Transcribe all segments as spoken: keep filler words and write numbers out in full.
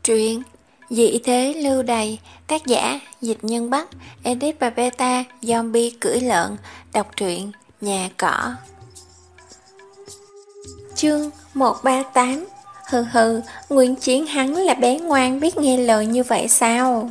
Truyện Dị thế lưu đày, tác giả Dịch Nhân Bắc, edit và beta Zombie cưỡi lợn, đọc truyện Nhà Cỏ. Chương một trăm ba mươi tám. Hừ hừ, Nguyên Chiến hắn là bé ngoan biết nghe lời như vậy sao?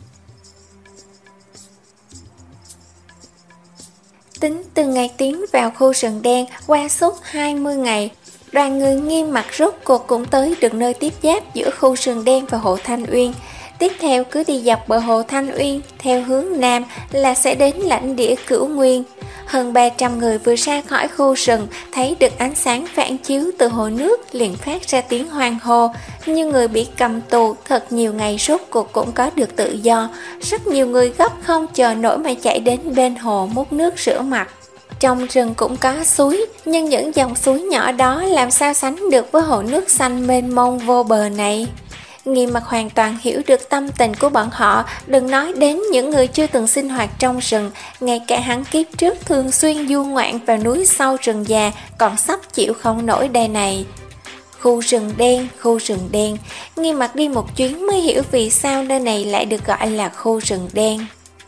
Tính từ ngày tiến vào khu rừng đen qua suốt hai mươi ngày, đoàn người Nghiêm Mặc rốt cuộc cũng tới được nơi tiếp giáp giữa khu rừng đen và hồ Thanh Uyên. Tiếp theo cứ đi dọc bờ hồ Thanh Uyên theo hướng nam là sẽ đến lãnh địa Cửu Nguyên. Hơn ba trăm người vừa ra khỏi khu rừng, thấy được ánh sáng phản chiếu từ hồ nước liền phát ra tiếng hoan hô. Như người bị cầm tù thật nhiều ngày rốt cuộc cũng có được tự do. Rất nhiều người gấp không chờ nổi mà chạy đến bên hồ múc nước rửa mặt. Trong rừng cũng có suối, nhưng những dòng suối nhỏ đó làm sao sánh được với hồ nước xanh mênh mông vô bờ này. Nghiêm Mặc hoàn toàn hiểu được tâm tình của bọn họ, đừng nói đến những người chưa từng sinh hoạt trong rừng, ngay cả hắn kiếp trước thường xuyên du ngoạn vào núi sâu rừng già còn sắp chịu không nổi đây này. Khu rừng đen, khu rừng đen, Nghiêm Mặc đi một chuyến mới hiểu vì sao nơi này lại được gọi là khu rừng đen.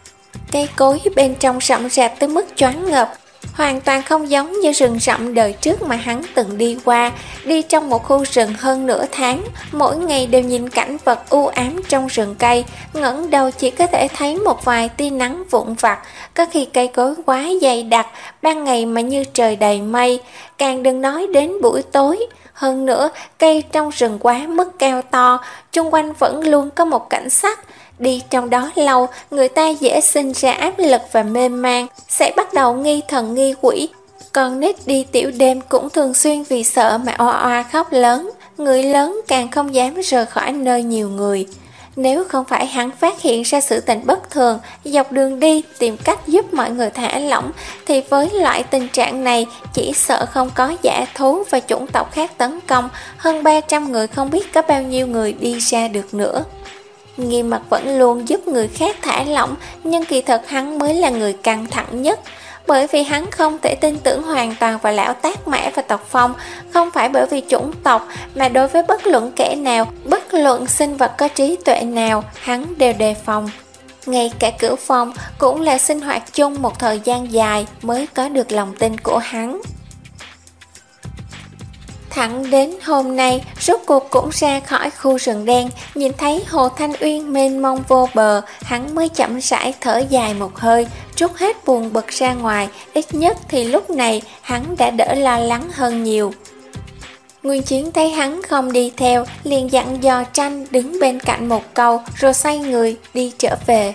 Cây cối bên trong rậm rạp tới mức choáng ngợp, hoàn toàn không giống như rừng rậm đời trước mà hắn từng đi qua. Đi trong một khu rừng hơn nửa tháng, mỗi ngày đều nhìn cảnh vật u ám trong rừng cây, ngẩng đầu chỉ có thể thấy một vài tia nắng vụn vặt. Có khi cây cối quá dày đặc, ban ngày mà như trời đầy mây, càng đừng nói đến buổi tối. Hơn nữa, cây trong rừng quá mức cao to, chung quanh vẫn luôn có một cảnh sắc. Đi trong đó lâu, người ta dễ sinh ra áp lực và mê man, sẽ bắt đầu nghi thần nghi quỷ. Con nít đi tiểu đêm cũng thường xuyên vì sợ mà oa oa khóc lớn, người lớn càng không dám rời khỏi nơi nhiều người. Nếu không phải hắn phát hiện ra sự tình bất thường, dọc đường đi tìm cách giúp mọi người thả lỏng, thì với loại tình trạng này chỉ sợ không có dã thú và chủng tộc khác tấn công, hơn ba trăm người không biết có bao nhiêu người đi ra được nữa. Nghiêm Mặc vẫn luôn giúp người khác thả lỏng, nhưng kỳ thật hắn mới là người căng thẳng nhất. Bởi vì hắn không thể tin tưởng hoàn toàn vào lão Tác Mã và tộc Phong, không phải bởi vì chủng tộc, mà đối với bất luận kẻ nào, bất luận sinh vật có trí tuệ nào, hắn đều đề phòng. Ngay cả Cửu Phong cũng là sinh hoạt chung một thời gian dài mới có được lòng tin của hắn. Thẳng đến hôm nay, rốt cuộc cũng ra khỏi khu rừng đen, nhìn thấy hồ Thanh Uyên mênh mông vô bờ, hắn mới chậm rãi thở dài một hơi, trút hết buồn bực ra ngoài, ít nhất thì lúc này hắn đã đỡ lo lắng hơn nhiều. Nguyên Chiến thấy hắn không đi theo, liền dặn dò Tranh đứng bên cạnh một câu, rồi xoay người đi trở về.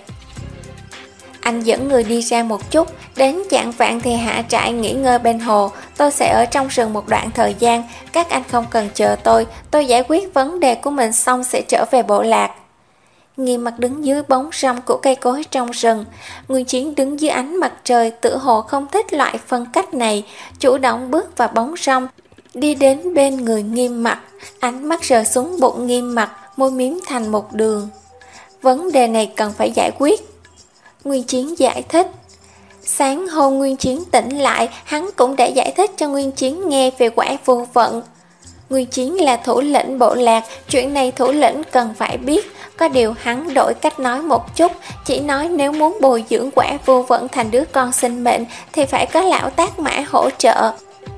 Anh dẫn người đi ra một chút, đến chạng vạn thì hạ trại nghỉ ngơi bên hồ, tôi sẽ ở trong rừng một đoạn thời gian, các anh không cần chờ tôi, tôi giải quyết vấn đề của mình xong sẽ trở về bộ lạc. Nghiêm Mặc đứng dưới bóng râm của cây cối trong rừng, Nguyên Chiến đứng dưới ánh mặt trời tựa hồ không thích loại phân cách này, chủ động bước vào bóng râm, đi đến bên người Nghiêm Mặc, ánh mắt rơi xuống bụng Nghiêm Mặc, môi miếm thành một đường. Vấn đề này cần phải giải quyết. Nguyên Chiến giải thích. Sáng hôm Nguyên Chiến tỉnh lại, hắn cũng đã giải thích cho Nguyên Chiến nghe về quả vô vận. Nguyên Chiến là thủ lĩnh bộ lạc, chuyện này thủ lĩnh cần phải biết. Có điều hắn đổi cách nói một chút, chỉ nói nếu muốn bồi dưỡng quả vô vận thành đứa con sinh mệnh thì phải có lão Tác Mã hỗ trợ.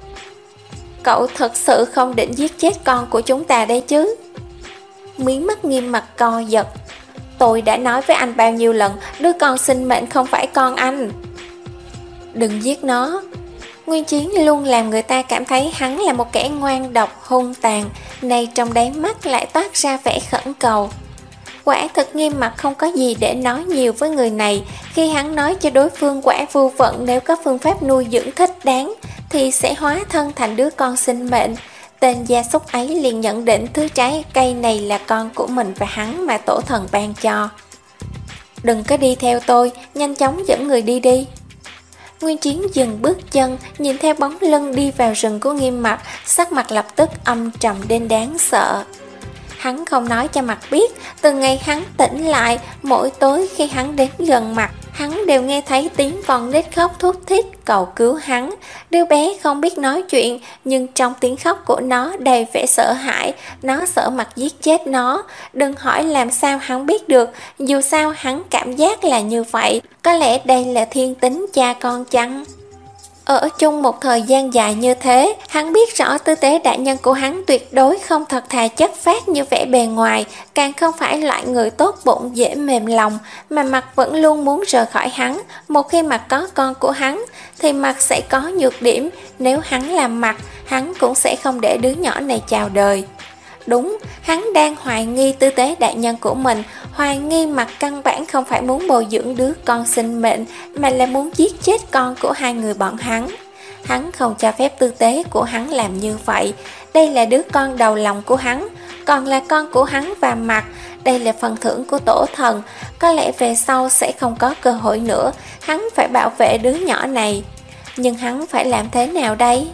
Cậu thật sự không định giết chết con của chúng ta đấy chứ? Mí mắt Nghiêm Mặc co giật. Tôi đã nói với anh bao nhiêu lần, đứa con sinh mệnh không phải con anh. Đừng giết nó. Nguyên Chiến luôn làm người ta cảm thấy hắn là một kẻ ngoan độc hung tàn, nay trong đáy mắt lại toát ra vẻ khẩn cầu. Quả thật Nghiêm Mặc không có gì để nói nhiều với người này. Khi hắn nói cho đối phương quả vô vận nếu có phương pháp nuôi dưỡng thích đáng thì sẽ hóa thân thành đứa con sinh mệnh, tên gia súc ấy liền nhận định thứ trái cây này là con của mình và hắn mà tổ thần ban cho. Đừng có đi theo tôi, nhanh chóng dẫn người đi đi. Nguyên Chiến dừng bước chân, nhìn theo bóng lưng đi vào rừng của Nghiêm Mặc, sắc mặt lập tức âm trầm đến đáng sợ. Hắn không nói cho Mặc biết, từ ngày hắn tỉnh lại, mỗi tối khi hắn đến gần Mặc, hắn đều nghe thấy tiếng con nít khóc thút thít cầu cứu hắn. Đứa bé không biết nói chuyện, nhưng trong tiếng khóc của nó đầy vẻ sợ hãi, nó sợ mặt giết chết nó. Đừng hỏi làm sao hắn biết được, dù sao hắn cảm giác là như vậy. Có lẽ đây là thiên tính cha con chăng? Ở chung một thời gian dài như thế, hắn biết rõ tư tế đại nhân của hắn tuyệt đối không thật thà chất phác như vẻ bề ngoài, càng không phải loại người tốt bụng dễ mềm lòng, mà mặt vẫn luôn muốn rời khỏi hắn. Một khi mặt có con của hắn, thì mặt sẽ có nhược điểm, nếu hắn làm mặt, hắn cũng sẽ không để đứa nhỏ này chào đời. Đúng, hắn đang hoài nghi tư tế đại nhân của mình, hoài nghi mặt căn bản không phải muốn bồi dưỡng đứa con sinh mệnh, mà là muốn giết chết con của hai người bọn hắn. Hắn không cho phép tư tế của hắn làm như vậy. Đây là đứa con đầu lòng của hắn, còn là con của hắn và mặt. Đây là phần thưởng của tổ thần, có lẽ về sau sẽ không có cơ hội nữa. Hắn phải bảo vệ đứa nhỏ này. Nhưng hắn phải làm thế nào đây?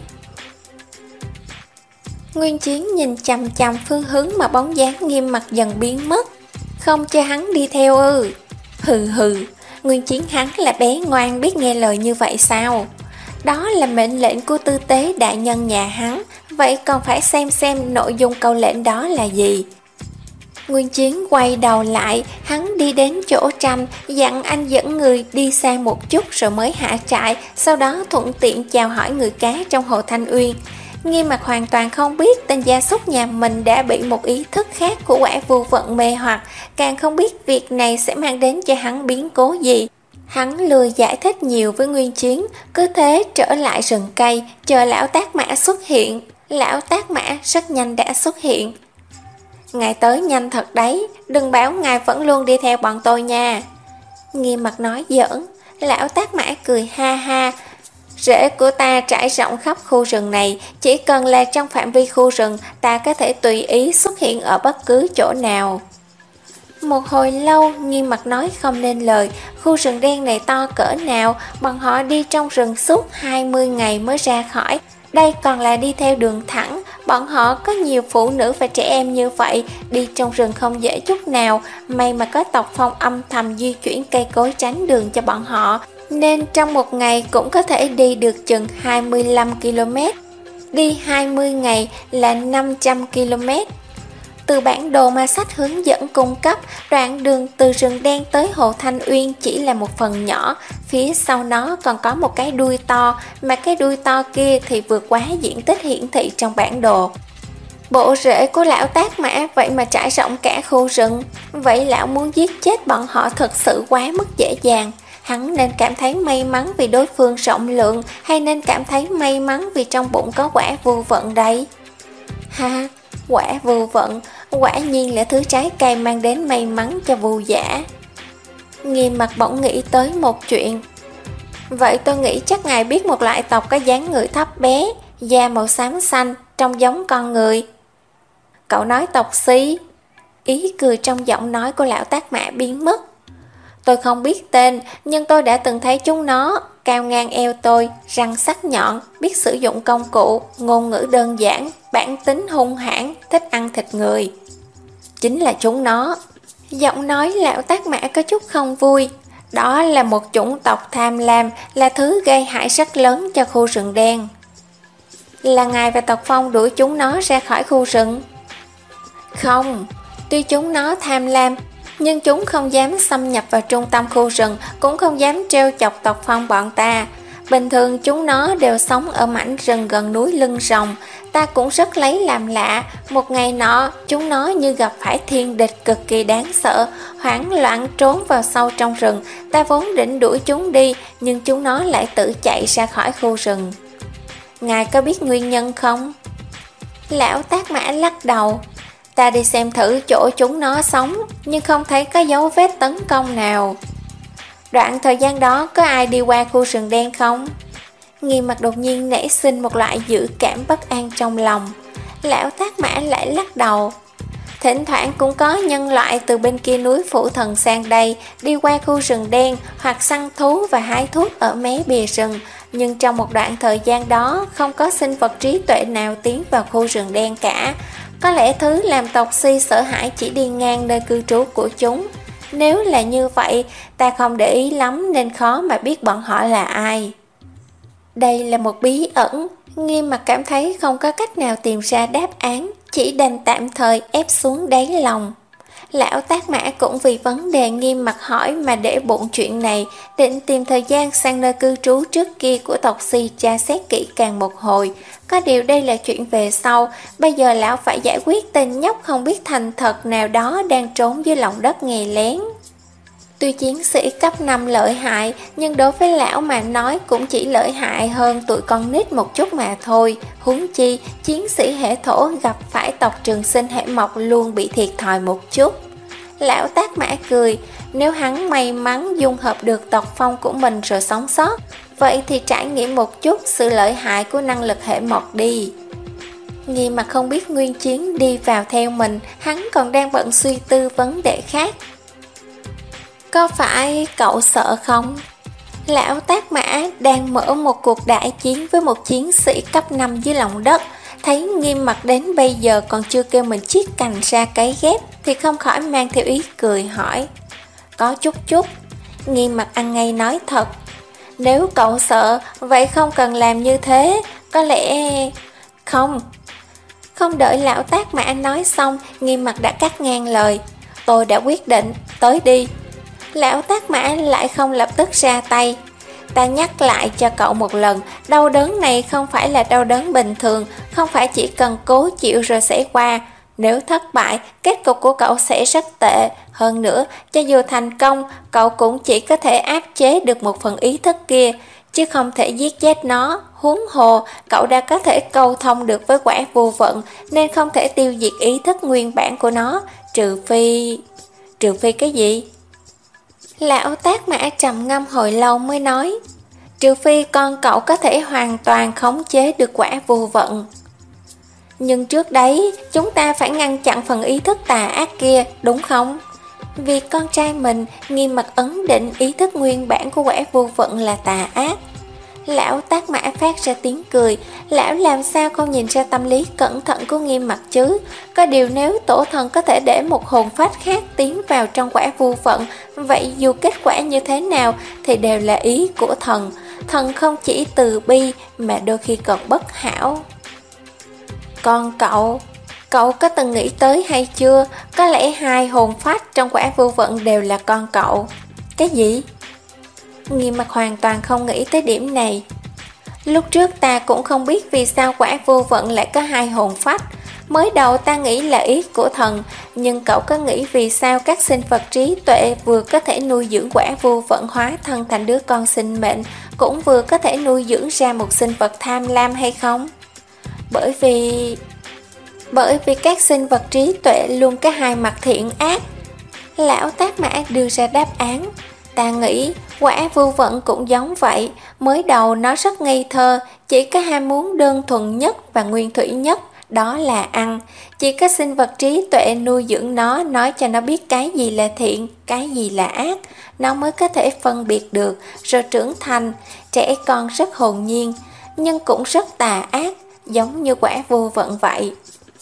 Nguyên Chiến nhìn chằm chằm phương hướng mà bóng dáng Nghiêm Mặc dần biến mất. Không cho hắn đi theo ư? Hừ hừ, Nguyên Chiến hắn là bé ngoan biết nghe lời như vậy sao? Đó là mệnh lệnh của tư tế đại nhân nhà hắn, vậy còn phải xem xem nội dung câu lệnh đó là gì. Nguyên Chiến quay đầu lại, hắn đi đến chỗ Tranh, dặn anh dẫn người đi xa một chút rồi mới hạ trại, sau đó thuận tiện chào hỏi người cá trong hồ Thanh Uyên. Nghiêm Mặc hoàn toàn không biết tên gia súc nhà mình đã bị một ý thức khác của quả vô vận mê hoặc, càng không biết việc này sẽ mang đến cho hắn biến cố gì. Hắn lười giải thích nhiều với Nguyên Chiến, cứ thế trở lại rừng cây, chờ lão Tác Mã xuất hiện. Lão Tác Mã rất nhanh đã xuất hiện. Ngài tới nhanh thật đấy, đừng bảo ngài vẫn luôn đi theo bọn tôi nha. Nghiêm Mặc nói giỡn. Lão Tác Mã cười ha ha. Rễ của ta trải rộng khắp khu rừng này, chỉ cần là trong phạm vi khu rừng, ta có thể tùy ý xuất hiện ở bất cứ chỗ nào. Một hồi lâu, Nghiêm Mặc nói không nên lời. Khu rừng đen này to cỡ nào, bọn họ đi trong rừng suốt hai mươi ngày mới ra khỏi. Đây còn là đi theo đường thẳng, bọn họ có nhiều phụ nữ và trẻ em như vậy, đi trong rừng không dễ chút nào. May mà có tộc Phong âm thầm di chuyển cây cối tránh đường cho bọn họ, nên trong một ngày cũng có thể đi được chừng hai mươi lăm ki lô mét. Đi hai mươi ngày là năm trăm ki lô mét. Từ bản đồ mà sách hướng dẫn cung cấp, đoạn đường từ rừng đen tới hồ Thanh Uyên chỉ là một phần nhỏ, phía sau nó còn có một cái đuôi to, mà cái đuôi to kia thì vượt quá diện tích hiển thị trong bản đồ. Bộ rễ của lão Tác Mã vậy mà trải rộng cả khu rừng, vậy lão muốn giết chết bọn họ thật sự quá mức dễ dàng. Hắn nên cảm thấy may mắn vì đối phương rộng lượng, hay nên cảm thấy may mắn vì trong bụng có quả vô vận đây? Ha, quả vô vận, quả nhiên là thứ trái cây mang đến may mắn cho vô giả. Nghiêm Mặc bỗng nghĩ tới một chuyện. Vậy tôi nghĩ chắc ngài biết một loại tộc có dáng người thấp bé, da màu xám xanh, trông giống con người. Cậu nói tộc Si? Ý cười trong giọng nói của lão Tác Mã biến mất. Tôi không biết tên, nhưng tôi đã từng thấy chúng nó, cao ngang eo tôi, răng sắc nhọn, biết sử dụng công cụ, ngôn ngữ đơn giản, bản tính hung hãn, thích ăn thịt người. Chính là chúng nó. Giọng nói lão Tác Mã có chút không vui. Đó là một chủng tộc tham lam, là thứ gây hại rất lớn cho khu rừng đen. Là ngài và tộc Phong đuổi chúng nó ra khỏi khu rừng? Không, tuy chúng nó tham lam, nhưng chúng không dám xâm nhập vào trung tâm khu rừng, cũng không dám trêu chọc tộc Phong bọn ta. Bình thường chúng nó đều sống ở mảnh rừng gần núi Lưng Rồng. Ta cũng rất lấy làm lạ. Một ngày nọ, chúng nó như gặp phải thiên địch cực kỳ đáng sợ, hoảng loạn trốn vào sâu trong rừng. Ta vốn định đuổi chúng đi, nhưng chúng nó lại tự chạy ra khỏi khu rừng. Ngài có biết nguyên nhân không? Lão Tác Mã lắc đầu. Ta đi xem thử chỗ chúng nó sống, nhưng không thấy có dấu vết tấn công nào. Đoạn thời gian đó có ai đi qua khu rừng đen không? Nghiêm Mặc đột nhiên nảy sinh một loại dự cảm bất an trong lòng. Lão Tác Mã lại lắc đầu. Thỉnh thoảng cũng có nhân loại từ bên kia núi Phủ Thần sang đây, đi qua khu rừng đen hoặc săn thú và hái thuốc ở mé bìa rừng. Nhưng trong một đoạn thời gian đó, không có sinh vật trí tuệ nào tiến vào khu rừng đen cả. Có lẽ thứ làm tộc Si sợ hãi chỉ đi ngang nơi cư trú của chúng. Nếu là như vậy, ta không để ý lắm nên khó mà biết bọn họ là ai. Đây là một bí ẩn, Nghiêm Mặc cảm thấy không có cách nào tìm ra đáp án, chỉ đành tạm thời ép xuống đáy lòng. Lão Tác Mã cũng vì vấn đề Nghiêm Mặc hỏi mà để bụng chuyện này, định tìm thời gian sang nơi cư trú trước kia của tộc Si tra xét kỹ càng một hồi. Có điều đây là chuyện về sau, bây giờ lão phải giải quyết tên nhóc không biết thành thật nào đó đang trốn dưới lòng đất nghe lén. Tuy chiến sĩ cấp năm lợi hại, nhưng đối với lão mà nói cũng chỉ lợi hại hơn tụi con nít một chút mà thôi. Huống chi, chiến sĩ hệ thổ gặp phải tộc Trường Sinh hệ mộc luôn bị thiệt thòi một chút. Lão Tác Mã cười, nếu hắn may mắn dung hợp được tộc phong của mình rồi sống sót, vậy thì trải nghiệm một chút sự lợi hại của năng lực hệ mộc đi. Nghiêm Mặc không biết Nguyên Chiến đi vào theo mình, hắn còn đang bận suy tư vấn đề khác. Có phải cậu sợ không? Lão Tác Mã đang mở một cuộc đại chiến với một chiến sĩ cấp năm dưới lòng đất, thấy Nghiêm Mặc đến bây giờ còn chưa kêu mình chiết cành ra cấy ghép thì không khỏi mang theo ý cười hỏi. Có chút chút. Nghiêm Mặc ăn ngay nói thật. Nếu cậu sợ, vậy không cần làm như thế. Có lẽ... Không. Không đợi Lão Tác Mã nói xong, Nghiêm Mặc đã cắt ngang lời. Tôi đã quyết định, tới đi. Lão Tác Mã lại không lập tức ra tay. Ta nhắc lại cho cậu một lần, đau đớn này không phải là đau đớn bình thường, không phải chỉ cần cố chịu rồi sẽ qua. Nếu thất bại, kết cục của cậu sẽ rất tệ. Hơn nữa, cho dù thành công, cậu cũng chỉ có thể áp chế được một phần ý thức kia, chứ không thể giết chết nó. Huống hồ, cậu đã có thể câu thông được với quả vô vận, nên không thể tiêu diệt ý thức nguyên bản của nó, trừ phi... Trừ phi cái gì? Lão Tác Mã trầm ngâm hồi lâu mới nói, trừ phi con cậu có thể hoàn toàn khống chế được quả vô vận. Nhưng trước đấy, chúng ta phải ngăn chặn phần ý thức tà ác kia, đúng không? Vì con trai mình Nghiêm Mặc ấn định ý thức nguyên bản của quả vô vận là tà ác. Lão Tác Mã phát ra tiếng cười, lão làm sao không nhìn ra tâm lý cẩn thận của Nghiêm Mặc chứ? Có điều nếu tổ thần có thể để một hồn phách khác tiến vào trong quả vô vận, vậy dù kết quả như thế nào thì đều là ý của thần. Thần không chỉ từ bi mà đôi khi còn bất hảo. Còn cậu, cậu có từng nghĩ tới hay chưa? Có lẽ hai hồn phách trong quả vô vận đều là con cậu. Cái gì? Nghiêm Mặc hoàn toàn không nghĩ tới điểm này. Lúc trước ta cũng không biết vì sao quả vô vận lại có hai hồn phách. Mới đầu ta nghĩ là ý của thần, nhưng cậu có nghĩ vì sao các sinh vật trí tuệ vừa có thể nuôi dưỡng quả vô vận hóa thân thành đứa con sinh mệnh, cũng vừa có thể nuôi dưỡng ra một sinh vật tham lam hay không? Bởi vì... Bởi vì các sinh vật trí tuệ luôn có hai mặt thiện ác. Lão Tác Mã đưa ra đáp án. Ta nghĩ quả vô vận cũng giống vậy. Mới đầu nó rất ngây thơ, chỉ có ham muốn đơn thuần nhất và nguyên thủy nhất, đó là ăn. Chỉ có sinh vật trí tuệ nuôi dưỡng nó, nói cho nó biết cái gì là thiện, cái gì là ác, nó mới có thể phân biệt được. Rồi trưởng thành, trẻ con rất hồn nhiên, nhưng cũng rất tà ác, giống như quả vô vận vậy.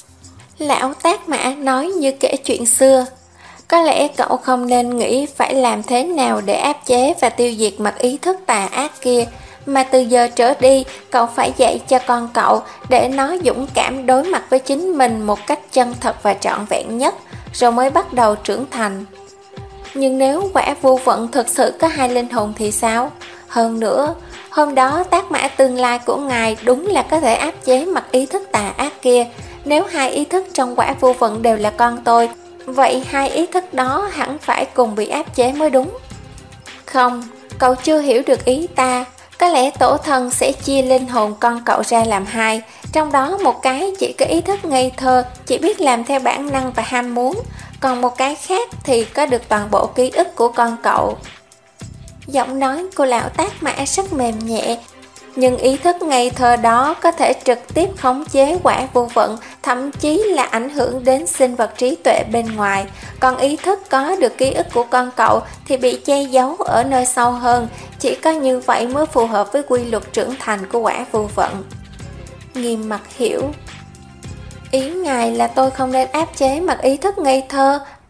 Lão Tác Mã nói như kể chuyện xưa. Có lẽ cậu không nên nghĩ phải làm thế nào để áp chế và tiêu diệt mặt ý thức tà ác kia, mà từ giờ trở đi cậu phải dạy cho con cậu để nó dũng cảm đối mặt với chính mình một cách chân thật và trọn vẹn nhất, rồi mới bắt đầu trưởng thành. Nhưng nếu quả vô vận thực sự có hai linh hồn thì sao? Hơn nữa, hôm đó Tác Mã tương lai của ngài đúng là có thể áp chế mặt ý thức tà ác kia. Nếu hai ý thức trong quả vô vận đều là con tôi, vậy hai ý thức đó hẳn phải cùng bị áp chế mới đúng. Không, cậu chưa hiểu được ý ta. Có lẽ tổ thần sẽ chia linh hồn con cậu ra làm hai, trong đó một cái chỉ có ý thức ngây thơ, chỉ biết làm theo bản năng và ham muốn, còn một cái khác thì có được toàn bộ ký ức của con cậu. Giọng nói của lão Tác Mã rất mềm nhẹ, nhưng ý thức ngây thơ đó có thể trực tiếp khống chế quả vô vận, thậm chí là ảnh hưởng đến sinh vật trí tuệ bên ngoài. Còn ý thức có được ký ức của con cậu thì bị che giấu ở nơi sâu hơn, chỉ có như vậy mới phù hợp với quy luật trưởng thành của quả vô vận. Nghiêm Mặc hiểu. Ý ngài là tôi không nên áp chế mặt ý thức ngây thơ,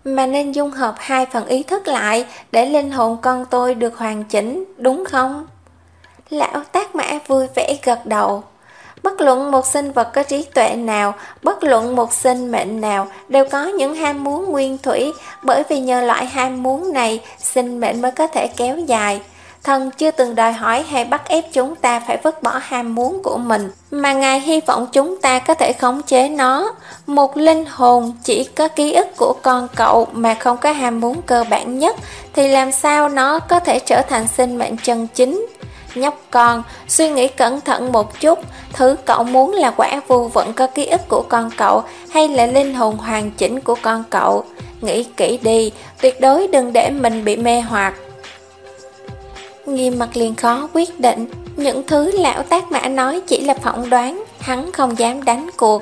mà nên dung hợp hai phần ý thức lại để linh hồn con tôi được hoàn chỉnh, đúng không? Lão Tác Mã vui vẻ gật đầu. Bất luận một sinh vật có trí tuệ nào, bất luận một sinh mệnh nào đều có những ham muốn nguyên thủy, bởi vì nhờ loại ham muốn này, sinh mệnh mới có thể kéo dài. Thần chưa từng đòi hỏi hay bắt ép chúng ta phải vứt bỏ ham muốn của mình, mà Ngài hy vọng chúng ta có thể khống chế nó. Một linh hồn chỉ có ký ức của con cậu mà không có ham muốn cơ bản nhất, thì làm sao nó có thể trở thành sinh mệnh chân chính? Nhóc con, suy nghĩ cẩn thận một chút, thứ cậu muốn là quả vô vận có ký ức của con cậu hay là linh hồn hoàn chỉnh của con cậu? Nghĩ kỹ đi, tuyệt đối đừng để mình bị mê hoặc. Nghiêm Mặt liền khó quyết định, những thứ lão Tác Mã nói chỉ là phỏng đoán, hắn không dám đánh cuộc.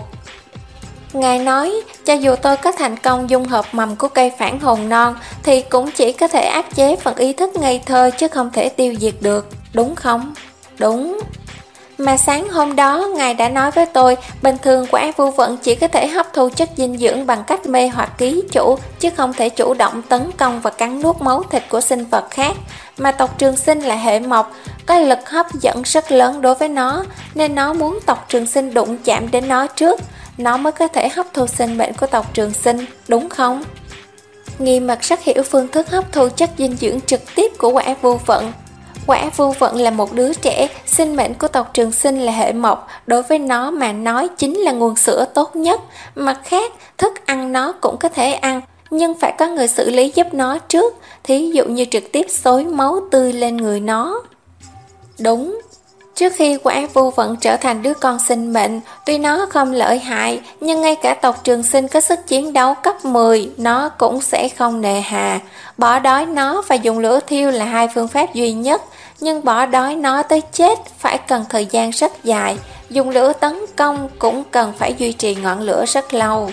Ngài nói, cho dù tôi có thành công dung hợp mầm của cây phản hồn non, thì cũng chỉ có thể áp chế phần ý thức ngây thơ chứ không thể tiêu diệt được, đúng không? Đúng. Mà sáng hôm đó, Ngài đã nói với tôi, bình thường quả vô vận chỉ có thể hấp thu chất dinh dưỡng bằng cách mê hoặc ký chủ, chứ không thể chủ động tấn công và cắn nuốt máu thịt của sinh vật khác. Mà tộc Trường Sinh là hệ mộc, có lực hấp dẫn rất lớn đối với nó, nên nó muốn tộc Trường Sinh đụng chạm đến nó trước, nó mới có thể hấp thu sinh mệnh của tộc Trường Sinh, đúng không? Nghiêm Mặt rất hiểu phương thức hấp thu chất dinh dưỡng trực tiếp của quả vô vận. Quả vô vận là một đứa trẻ, sinh mệnh của tộc Trường Sinh là hệ mộc, đối với nó mà nói chính là nguồn sữa tốt nhất. Mặt khác, thức ăn nó cũng có thể ăn, nhưng phải có người xử lý giúp nó trước, thí dụ như trực tiếp xối máu tươi lên người nó. Đúng. Trước khi quả vô vận trở thành đứa con sinh mệnh, tuy nó không lợi hại, nhưng ngay cả tộc Trường Sinh có sức chiến đấu cấp mười, nó cũng sẽ không nề hà. Bỏ đói nó và dùng lửa thiêu là hai phương pháp duy nhất, nhưng bỏ đói nó tới chết phải cần thời gian rất dài, dùng lửa tấn công cũng cần phải duy trì ngọn lửa rất lâu.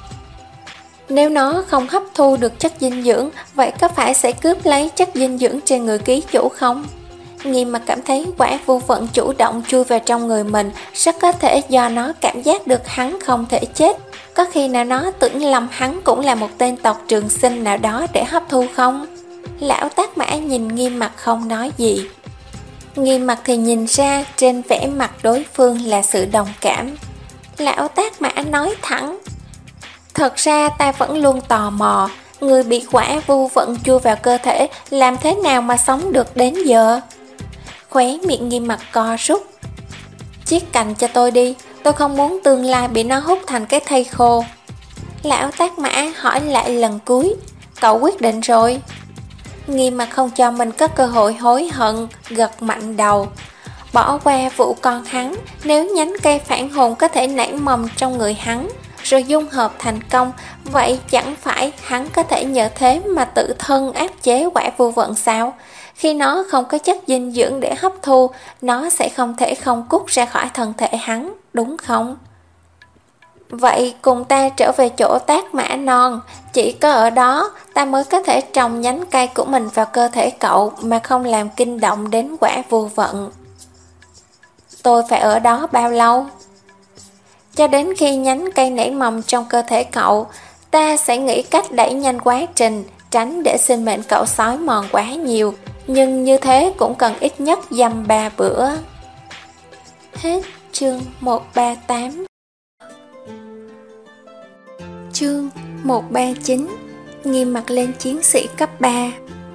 Nếu nó không hấp thu được chất dinh dưỡng, vậy có phải sẽ cướp lấy chất dinh dưỡng trên người ký chủ không? Nghiêm Mặt cảm thấy quả vô vận chủ động chui vào trong người mình, rất có thể do nó cảm giác được hắn không thể chết. Có khi nào nó tưởng lầm hắn cũng là một tên tộc Trường Sinh nào đó để hấp thu không? Lão Tác Mã nhìn Nghiêm Mặt không nói gì. Nghiêm Mặt thì nhìn ra trên vẻ mặt đối phương là sự đồng cảm. Lão Tác Mã nói thẳng, thật ra ta vẫn luôn tò mò, người bị quả vô vận chui vào cơ thể làm thế nào mà sống được đến giờ? Khóe miệng Nghiêm Mặt co rút. Chiết cành cho tôi đi, tôi không muốn tương lai bị nó hút thành cái thây khô. Lão Tác Mã hỏi lại lần cuối, cậu quyết định rồi? Nghiêm Mặt không cho mình có cơ hội hối hận, gật mạnh đầu. Bỏ qua vụ con hắn, nếu nhánh cây phản hồn có thể nảy mầm trong người hắn, rồi dung hợp thành công, vậy chẳng phải hắn có thể nhờ thế mà tự thân áp chế quả vô vận sao? Khi nó không có chất dinh dưỡng để hấp thu, nó sẽ không thể không cút ra khỏi thân thể hắn, đúng không? Vậy cùng ta trở về chỗ Tác Mã non, chỉ có ở đó ta mới có thể trồng nhánh cây của mình vào cơ thể cậu mà không làm kinh động đến quả vô vận. Tôi phải ở đó bao lâu? Cho đến khi nhánh cây nảy mầm trong cơ thể cậu, ta sẽ nghĩ cách đẩy nhanh quá trình, tránh để sinh mệnh cậu xói mòn quá nhiều, nhưng như thế cũng cần ít nhất dăm ba bữa. Hết chương một trăm ba mươi tám. Chương một trăm ba mươi chín. Nghiêm Mặt lên chiến sĩ cấp ba.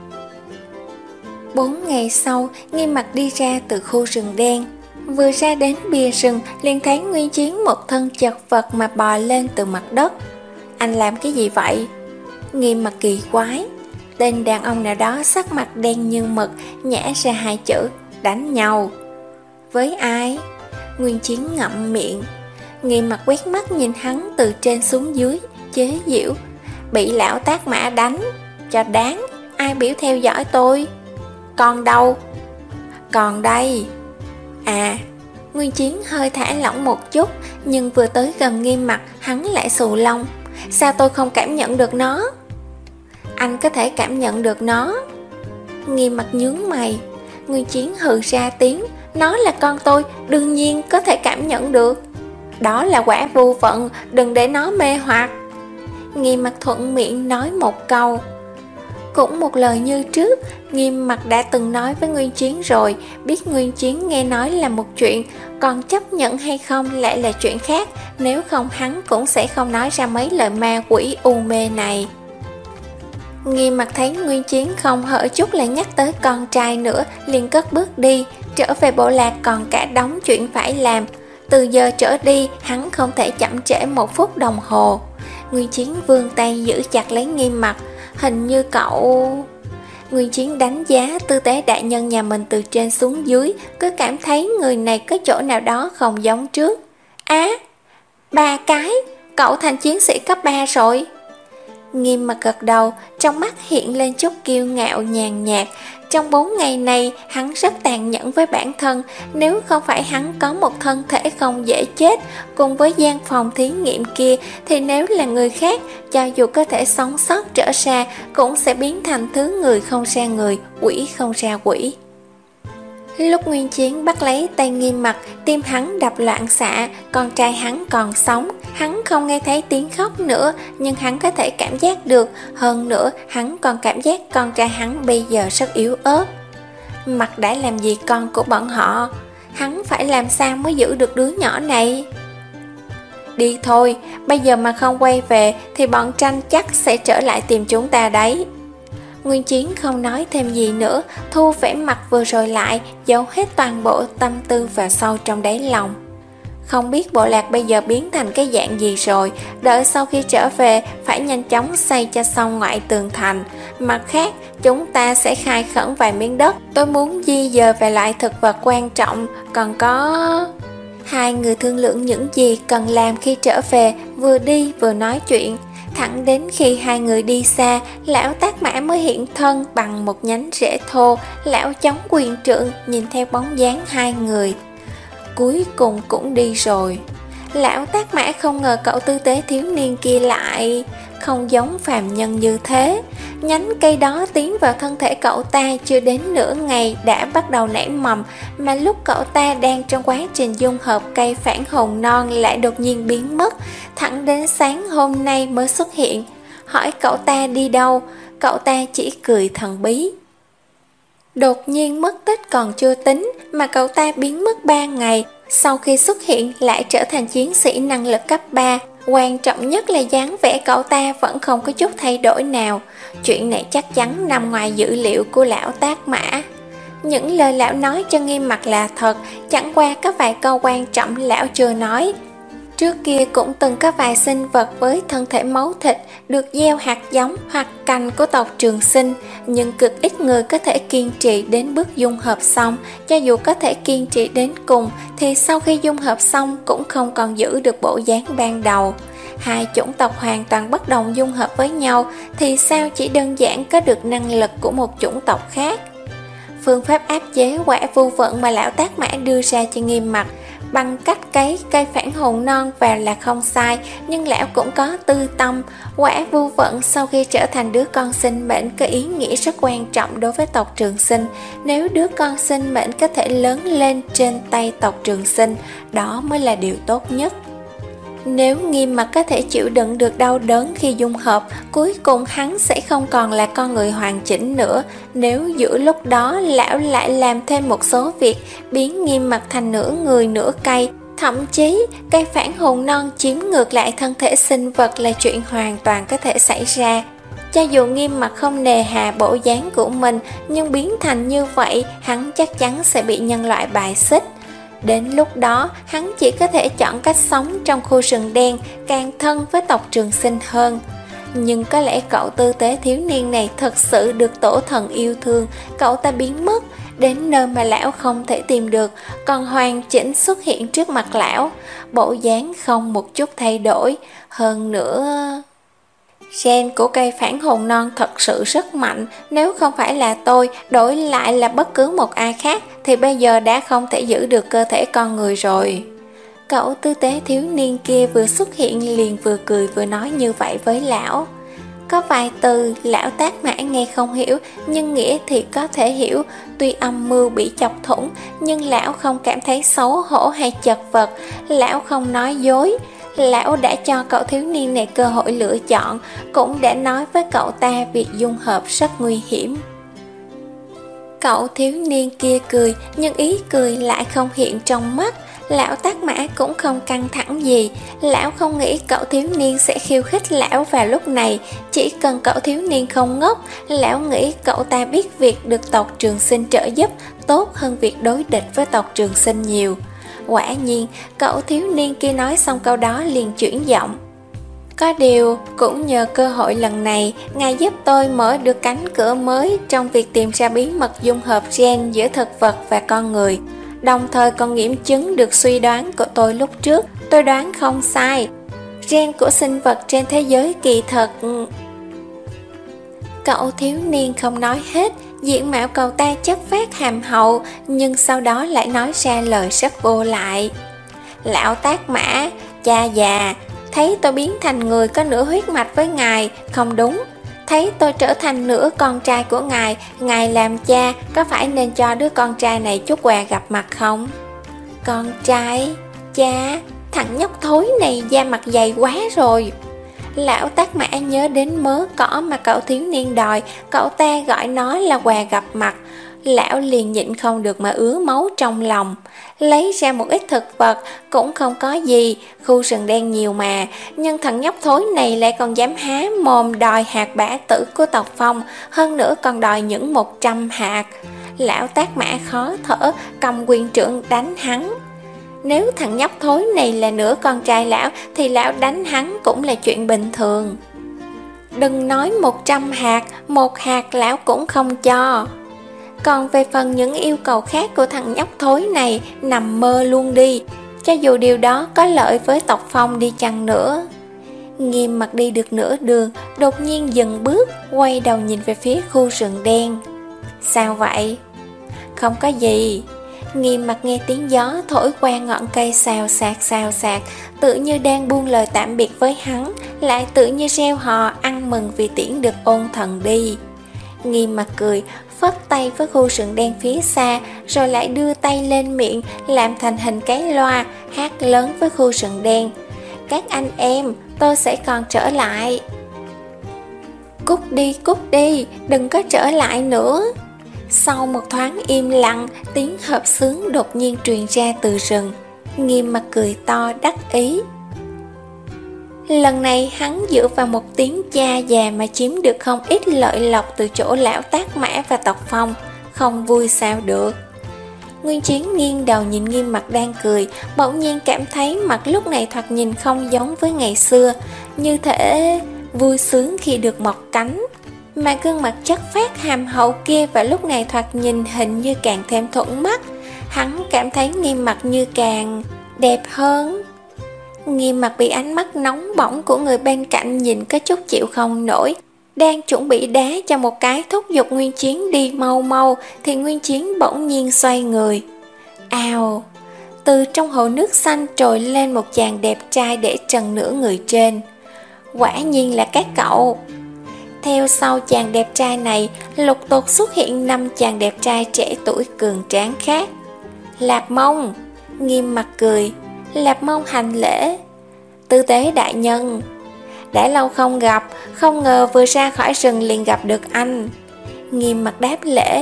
Bốn ngày sau, Nghiêm Mặt đi ra từ khu rừng đen. Vừa ra đến bìa rừng, liền thấy Nguyên Chiến một thân chật vật mà bò lên từ mặt đất. Anh làm cái gì vậy? Nghiêm Mặt kỳ quái. Tên đàn ông nào đó sắc mặt đen như mực, nhả ra hai chữ, đánh nhau. Với ai? Nguyên Chiến ngậm miệng. Nghiêm Mặt quét mắt nhìn hắn từ trên xuống dưới, chế giễu. Bị lão Tác Mã đánh. Cho đáng, ai biểu theo dõi tôi? Còn đâu? Còn đây. À, Nguyên Chiến hơi thả lỏng một chút, nhưng vừa tới gần Nghiêm Mặt, hắn lại xù lông. Sao tôi không cảm nhận được nó? Anh có thể cảm nhận được nó. Nghiêm Mặt nhướng mày. Nguyên Chiến hừ ra tiếng. Nó là con tôi, đương nhiên có thể cảm nhận được. Đó là quả vô vận, đừng để nó mê hoặc. Nghiêm Mặc thuận miệng nói một câu. Cũng một lời như trước, Nghiêm Mặc đã từng nói với Nguyên Chiến rồi, biết Nguyên Chiến nghe nói là một chuyện, còn chấp nhận hay không lại là chuyện khác, nếu không hắn cũng sẽ không nói ra mấy lời ma quỷ u mê này. Nghiêm Mặc thấy Nguyên Chiến không hở chút lại nhắc tới con trai nữa, liền cất bước đi, trở về bộ lạc còn cả đống chuyện phải làm. Từ giờ trở đi, hắn không thể chậm trễ một phút đồng hồ. Nguyên Chiến vươn tay giữ chặt lấy Nghiêm Mặc. Hình như cậu... Nguyên Chiến đánh giá tư tế đại nhân nhà mình từ trên xuống dưới, cứ cảm thấy người này có chỗ nào đó không giống trước. Á, ba cái, cậu thành chiến sĩ cấp ba rồi. Nghiêm Mặc gật đầu, trong mắt hiện lên chút kiêu ngạo nhàn nhạt. Trong bốn ngày này, hắn rất tàn nhẫn với bản thân. Nếu không phải hắn có một thân thể không dễ chết, cùng với gian phòng thí nghiệm kia, thì nếu là người khác, cho dù có thể sống sót trở ra, cũng sẽ biến thành thứ người không ra người, quỷ không ra quỷ. Lúc Nguyên Chiến bắt lấy tay Nghiêm Mặc, tim hắn đập loạn xạ, con trai hắn còn sống. Hắn không nghe thấy tiếng khóc nữa, nhưng hắn có thể cảm giác được. Hơn nữa, hắn còn cảm giác con trai hắn bây giờ rất yếu ớt. Mặc đã làm gì con của bọn họ? Hắn phải làm sao mới giữ được đứa nhỏ này? Đi thôi, bây giờ mà không quay về thì bọn Tranh chắc sẽ trở lại tìm chúng ta đấy. Nguyên Chiến không nói thêm gì nữa, thu vẻ mặt vừa rồi lại, giấu hết toàn bộ tâm tư vào sâu trong đáy lòng. Không biết bộ lạc bây giờ biến thành cái dạng gì rồi, đợi sau khi trở về phải nhanh chóng xây cho xong ngoại tường thành. Mặt khác, chúng ta sẽ khai khẩn vài miếng đất, tôi muốn di dời về lại thực vật quan trọng, còn có... Hai người thương lượng những gì cần làm khi trở về, vừa đi vừa nói chuyện. Thẳng đến khi hai người đi xa, lão Tác Mã mới hiện thân bằng một nhánh rễ thô. Lão chống quyền trượng nhìn theo bóng dáng hai người. Cuối cùng cũng đi rồi. Lão Tác Mã không ngờ cậu tư tế thiếu niên kia lại không giống phàm nhân như thế. Nhánh cây đó tiến vào thân thể cậu ta chưa đến nửa ngày đã bắt đầu nảy mầm, mà lúc cậu ta đang trong quá trình dung hợp, cây phản hồn non lại đột nhiên biến mất, thẳng đến sáng hôm nay mới xuất hiện. Hỏi cậu ta đi đâu, cậu ta chỉ cười thần bí. Đột nhiên mất tích còn chưa tính, mà cậu ta biến mất ba ngày, sau khi xuất hiện lại trở thành chiến sĩ năng lực cấp ba. Quan trọng nhất là dáng vẻ cậu ta vẫn không có chút thay đổi nào. Chuyện này chắc chắn nằm ngoài dữ liệu của lão Tác Mã. Những lời lão nói cho Nghiêm Mặc là thật, chẳng qua có vài câu quan trọng lão chưa nói. Trước kia cũng từng có vài sinh vật với thân thể máu thịt được gieo hạt giống hoặc cành của tộc Trường Sinh, nhưng cực ít người có thể kiên trì đến bước dung hợp xong. Cho dù có thể kiên trì đến cùng thì sau khi dung hợp xong cũng không còn giữ được bộ dáng ban đầu. Hai chủng tộc hoàn toàn bất đồng dung hợp với nhau thì sao chỉ đơn giản có được năng lực của một chủng tộc khác. Phương pháp áp chế quả vu vận mà lão Tác Mã đưa ra cho Nghiêm Mặc bằng cách cấy cây phản hồn non vào là không sai, nhưng lão cũng có tư tâm. Quả vu vận sau khi trở thành đứa con sinh mệnh có ý nghĩa rất quan trọng đối với tộc Trường Sinh. Nếu đứa con sinh mệnh có thể lớn lên trên tay tộc Trường Sinh, đó mới là điều tốt nhất. Nếu Nghiêm Mặc có thể chịu đựng được đau đớn khi dung hợp, cuối cùng hắn sẽ không còn là con người hoàn chỉnh nữa. Nếu giữa lúc đó lão lại làm thêm một số việc, biến Nghiêm Mặc thành nửa người nửa cây, thậm chí cây phản hồn non chiếm ngược lại thân thể sinh vật là chuyện hoàn toàn có thể xảy ra. Cho dù Nghiêm Mặc không nề hà bộ dáng của mình, nhưng biến thành như vậy, hắn chắc chắn sẽ bị nhân loại bài xích. Đến lúc đó, hắn chỉ có thể chọn cách sống trong khu rừng đen, càng thân với tộc Trường Sinh hơn. Nhưng có lẽ cậu tư tế thiếu niên này thật sự được tổ thần yêu thương, cậu ta biến mất, đến nơi mà lão không thể tìm được, còn hoàn chỉnh xuất hiện trước mặt lão, bộ dáng không một chút thay đổi. Hơn nữa... Gen của cây phản hồn non thật sự rất mạnh, nếu không phải là tôi, đổi lại là bất cứ một ai khác thì bây giờ đã không thể giữ được cơ thể con người rồi. Cậu tư tế thiếu niên kia vừa xuất hiện liền vừa cười vừa nói như vậy với lão. Có vài từ lão Tác Mã nghe không hiểu, nhưng nghĩa thì có thể hiểu. Tuy âm mưu bị chọc thủng, nhưng lão không cảm thấy xấu hổ hay chật vật. Lão không nói dối. Lão đã cho cậu thiếu niên này cơ hội lựa chọn, cũng đã nói với cậu ta việc dung hợp rất nguy hiểm. Cậu thiếu niên kia cười, nhưng ý cười lại không hiện trong mắt. Lão Tác Mã cũng không căng thẳng gì. Lão không nghĩ cậu thiếu niên sẽ khiêu khích lão vào lúc này. Chỉ cần cậu thiếu niên không ngốc, lão nghĩ cậu ta biết việc được tộc Trường Sinh trợ giúp tốt hơn việc đối địch với tộc Trường Sinh nhiều. Quả nhiên, cậu thiếu niên kia nói xong câu đó liền chuyển giọng. Có điều, cũng nhờ cơ hội lần này, ngài giúp tôi mở được cánh cửa mới trong việc tìm ra bí mật dung hợp gen giữa thực vật và con người. Đồng thời còn nghiệm chứng được suy đoán của tôi lúc trước. Tôi đoán không sai. Gen của sinh vật trên thế giới kỳ thật... Cậu thiếu niên không nói hết. Diện mạo cậu ta chất phác hàm hậu, nhưng sau đó lại nói ra lời rất vô lại. Lão Tác Mã, cha già, thấy tôi biến thành người có nửa huyết mạch với ngài, không đúng. Thấy tôi trở thành nửa con trai của ngài, ngài làm cha có phải nên cho đứa con trai này chút quà gặp mặt không? Con trai? Cha? Thằng nhóc thối này da mặt dày quá rồi. Lão Tác Mã nhớ đến mớ cỏ mà cậu thiếu niên đòi, cậu ta gọi nó là quà gặp mặt. Lão liền nhịn không được mà ứa máu trong lòng. Lấy ra một ít thực vật cũng không có gì, khu rừng đen nhiều mà. Nhưng thằng nhóc thối này lại còn dám há mồm đòi hạt bả tử của tộc Phong, hơn nữa còn đòi những một trăm hạt. Lão Tác Mã khó thở, cầm quyền trượng đánh hắn. Nếu thằng nhóc thối này là nửa con trai lão thì lão đánh hắn cũng là chuyện bình thường. Đừng nói một trăm hạt, một hạt lão cũng không cho. Còn về phần những yêu cầu khác của thằng nhóc thối này, nằm mơ luôn đi, cho dù điều đó có lợi với tộc Phong đi chăng nữa. Nghiêm Mặt đi được nửa đường, đột nhiên dừng bước, quay đầu nhìn về phía khu rừng đen. Sao vậy? Không có gì. Nghiêm Mặt nghe tiếng gió thổi qua ngọn cây xào xạc xào xạc, tự như đang buông lời tạm biệt với hắn, lại tự như reo hò ăn mừng vì tiễn được ôn thần đi. Nghiêm Mặt cười, phất tay với khu rừng đen phía xa, rồi lại đưa tay lên miệng làm thành hình cái loa, hát lớn với khu rừng đen. Các anh em, tôi sẽ còn trở lại. Cút đi, cút đi, đừng có trở lại nữa. Sau một thoáng im lặng, tiếng hợp xướng đột nhiên truyền ra từ rừng. Nghiêm Mặt cười to đắc ý. Lần này hắn dựa vào một tiếng cha già mà chiếm được không ít lợi lộc từ chỗ lão Tác Mã và tộc Phong, không vui sao được. Nguyên Chiến nghiêng đầu nhìn Nghiêm Mặt đang cười, bỗng nhiên cảm thấy mặt lúc này thoạt nhìn không giống với ngày xưa, như thể vui sướng khi được mọc cánh. Mà gương mặt chất phác hàm hậu kia và lúc này thoạt nhìn hình như càng thêm thuận mắt. Hắn cảm thấy Nghiêm Mặt như càng đẹp hơn. Nghiêm Mặt bị ánh mắt nóng bỏng của người bên cạnh nhìn có chút chịu không nổi, đang chuẩn bị đá cho một cái thúc giục Nguyên Chiến đi mau mau, thì Nguyên Chiến bỗng nhiên xoay người. Ào! Từ trong hồ nước xanh trồi lên một chàng đẹp trai để trần nửa người trên. Quả nhiên là các cậu. Theo sau chàng đẹp trai này, lục tục xuất hiện năm chàng đẹp trai trẻ tuổi cường tráng khác. Lạp Mông! Nghiêm Mặt cười. Lạp Mông hành lễ. Tư tế đại nhân. Đã lâu không gặp, không ngờ vừa ra khỏi rừng liền gặp được anh. Nghiêm Mặt đáp lễ.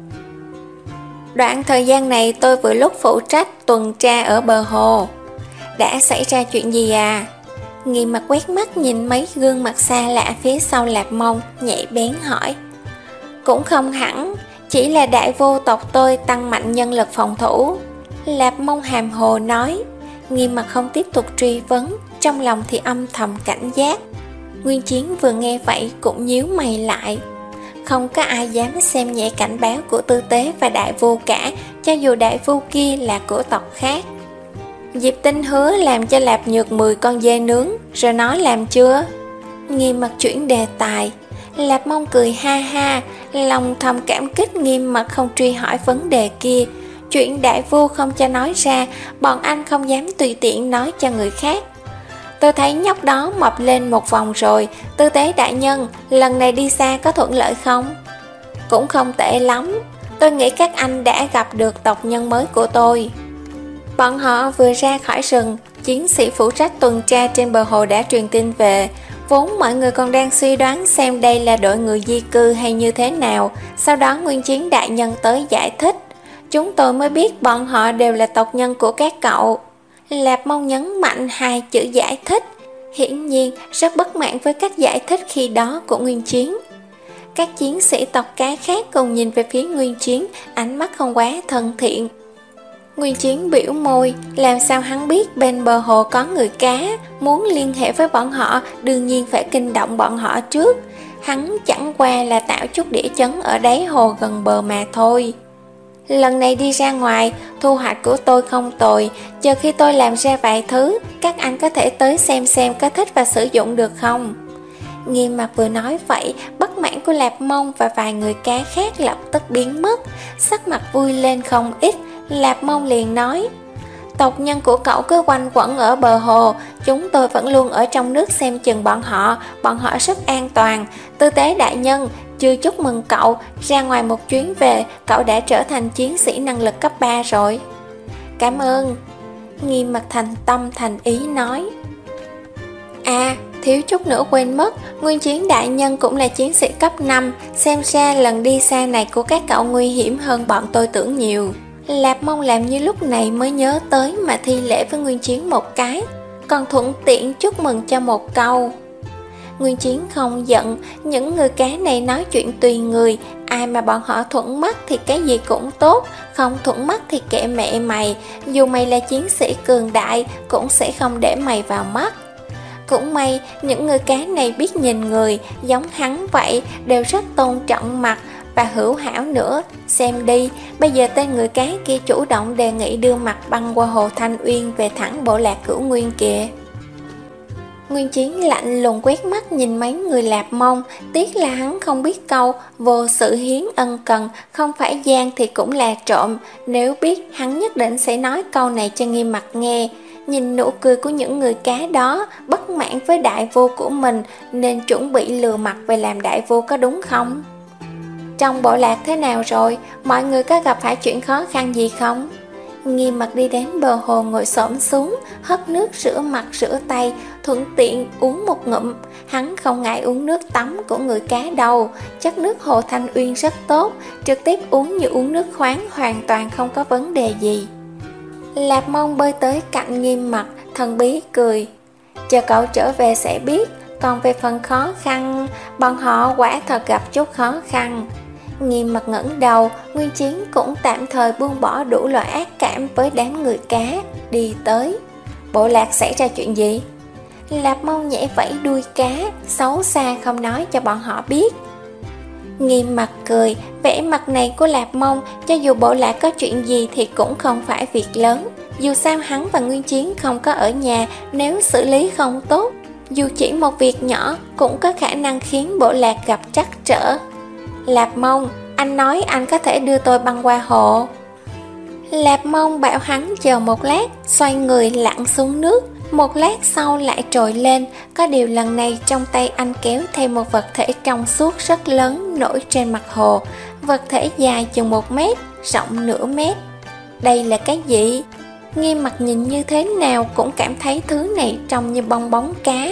Đoạn thời gian này tôi vừa lúc phụ trách tuần tra ở bờ hồ. Đã xảy ra chuyện gì à? Nghiêm Mặt quét mắt nhìn mấy gương mặt xa lạ phía sau Lạp Mông, nhạy bén hỏi. Cũng không hẳn, chỉ là đại vô tộc tôi tăng mạnh nhân lực phòng thủ. Lạp Mông hàm hồ nói. Nghiêm Mặt không tiếp tục truy vấn, trong lòng thì âm thầm cảnh giác. Nguyên Chiến vừa nghe vậy cũng nhíu mày lại. Không có ai dám xem nhẹ cảnh báo của tư tế và đại vô cả, cho dù đại vô kia là của tộc khác. Diệp Tinh hứa làm cho Lạp Nhược mười con dê nướng, rồi nó làm chưa? Nghiêm Mặt chuyển đề tài. Lạp Mông cười ha ha, lòng thầm cảm kích Nghiêm Mặt không truy hỏi vấn đề kia. Chuyện đại vua không cho nói ra, bọn anh không dám tùy tiện nói cho người khác. Tôi thấy nhóc đó mập lên một vòng rồi. Tư tế đại nhân, lần này đi xa có thuận lợi không? Cũng không tệ lắm. Tôi nghĩ các anh đã gặp được tộc nhân mới của tôi. Bọn họ vừa ra khỏi rừng, chiến sĩ phụ trách tuần tra trên bờ hồ đã truyền tin về. Vốn mọi người còn đang suy đoán xem đây là đội người di cư hay như thế nào. Sau đó Nguyên Chiến đại nhân tới giải thích. Chúng tôi mới biết bọn họ đều là tộc nhân của các cậu. Lạp Mông nhấn mạnh hai chữ giải thích, hiển nhiên rất bất mãn với cách giải thích khi đó của Nguyên Chiến. Các chiến sĩ tộc cá khác cùng nhìn về phía Nguyên Chiến, ánh mắt không quá thân thiện. Nguyên Chiến biểu môi, làm sao hắn biết bên bờ hồ có người cá, muốn liên hệ với bọn họ đương nhiên phải kinh động bọn họ trước. Hắn chẳng qua là tạo chút đĩa chấn ở đáy hồ gần bờ mà thôi. Lần này đi ra ngoài, thu hoạch của tôi không tồi, chờ khi tôi làm ra vài thứ, các anh có thể tới xem xem có thích và sử dụng được không? Nghiêm Mặt vừa nói vậy, bất mãn của Lạp Mông và vài người cá khác lập tức biến mất, sắc mặt vui lên không ít. Lạp Mông liền nói, tộc nhân của cậu cứ quanh quẩn ở bờ hồ, chúng tôi vẫn luôn ở trong nước xem chừng bọn họ, bọn họ rất an toàn. Tư tế đại nhân, chưa chúc mừng cậu, ra ngoài một chuyến về, cậu đã trở thành chiến sĩ năng lực cấp ba rồi. Cảm ơn. Nghiêm Mặt thành tâm thành ý nói. À, thiếu chút nữa quên mất, Nguyên Chiến đại nhân cũng là chiến sĩ cấp năm, xem ra lần đi xa này của các cậu nguy hiểm hơn bọn tôi tưởng nhiều. Lạp Mông làm như lúc này mới nhớ tới mà thi lễ với Nguyên Chiến một cái, còn thuận tiện chúc mừng cho một câu. Nguyên Chiến không giận, những người cá này nói chuyện tùy người, ai mà bọn họ thuận mắt thì cái gì cũng tốt, không thuận mắt thì kệ mẹ mày, dù mày là chiến sĩ cường đại cũng sẽ không để mày vào mắt. Cũng may những người cá này biết nhìn người, giống hắn vậy, đều rất tôn trọng mặt và hữu hảo nữa. Xem đi, bây giờ tên người cá kia chủ động đề nghị đưa mặt băng qua hồ Thanh Uyên về thẳng bộ lạc Cửu Nguyên kìa. Nguyên Chiến lạnh lùng quét mắt nhìn mấy người Lạp Mông, tiếc là hắn không biết câu vô sự hiến ân cần, không phải gian thì cũng là trộm. Nếu biết hắn nhất định sẽ nói câu này cho Nghiêm Mặt nghe. Nhìn nụ cười của những người cá đó, bất mãn với đại vô của mình nên chuẩn bị lừa mặt về làm đại vô có đúng không? Trong bộ lạc thế nào rồi? Mọi người có gặp phải chuyện khó khăn gì không? Nghiêm Mặt đi đến bờ hồ ngồi xổm xuống, hất nước rửa mặt rửa tay, thuận tiện uống một ngụm. Hắn không ngại uống nước tắm của người cá đâu, chất nước hồ Thanh Uyên rất tốt, trực tiếp uống như uống nước khoáng, hoàn toàn không có vấn đề gì. Lạp Mông bơi tới cạnh Nghiêm Mặt, thần bí cười. Chờ cậu trở về sẽ biết, còn về phần khó khăn, bọn họ quả thật gặp chút khó khăn. Nghiêm Mặt ngẩng đầu, Nguyên Chiến cũng tạm thời buông bỏ đủ loại ác cảm với đám người cá, đi tới. Bộ lạc xảy ra chuyện gì? Lạp Mông nhảy vẫy đuôi cá, xấu xa không nói cho bọn họ biết. Nghiêm Mặt cười, vẻ mặt này của Lạp Mông, cho dù bộ lạc có chuyện gì thì cũng không phải việc lớn. Dù sao hắn và Nguyên Chiến không có ở nhà, nếu xử lý không tốt, dù chỉ một việc nhỏ cũng có khả năng khiến bộ lạc gặp trắc trở. Lạp Mông, anh nói anh có thể đưa tôi băng qua hồ. Lạp Mông bảo hắn chờ một lát, xoay người lặn xuống nước. Một lát sau lại trồi lên, có điều lần này trong tay anh kéo theo một vật thể trong suốt rất lớn nổi trên mặt hồ. Vật thể dài chừng một mét, rộng nửa mét. Đây là cái gì? Nghiêm Mặt nhìn như thế nào cũng cảm thấy thứ này trông như bong bóng cá.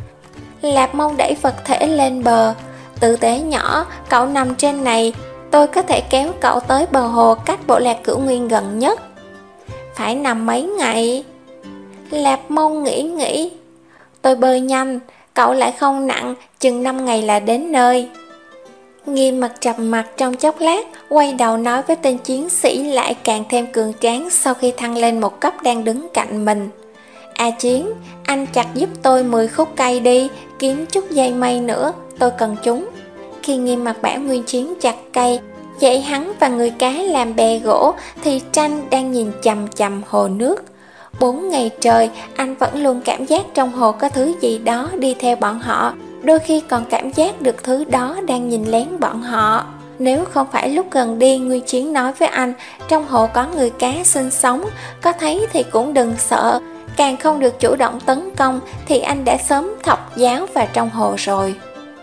Lạp Mông đẩy vật thể lên bờ. Tử tế nhỏ, cậu nằm trên này, tôi có thể kéo cậu tới bờ hồ cách bộ lạc Cửu Nguyên gần nhất. Phải nằm mấy ngày? Lạp Mông nghĩ nghĩ. Tôi bơi nhanh, cậu lại không nặng, chừng năm ngày là đến nơi. Nghiêm Mặt trầm mặt trong chốc lát, quay đầu nói với tên chiến sĩ lại càng thêm cường tráng sau khi thăng lên một cấp đang đứng cạnh mình. A Chiến, anh chặt giúp tôi mười khúc cây đi, kiếm chút dây mây nữa, tôi cần chúng. Khi Nghiêm Mặt bảo Nguyên Chiến chặt cây, dạy hắn và người cá làm bè gỗ, thì Tranh đang nhìn chằm chằm hồ nước. Bốn ngày trời, anh vẫn luôn cảm giác trong hồ có thứ gì đó đi theo bọn họ, đôi khi còn cảm giác được thứ đó đang nhìn lén bọn họ. Nếu không phải lúc gần đi Nguyên Chiến nói với anh trong hồ có người cá sinh sống, có thấy thì cũng đừng sợ, càng không được chủ động tấn công, thì anh đã sớm thọc giáo vào trong hồ rồi.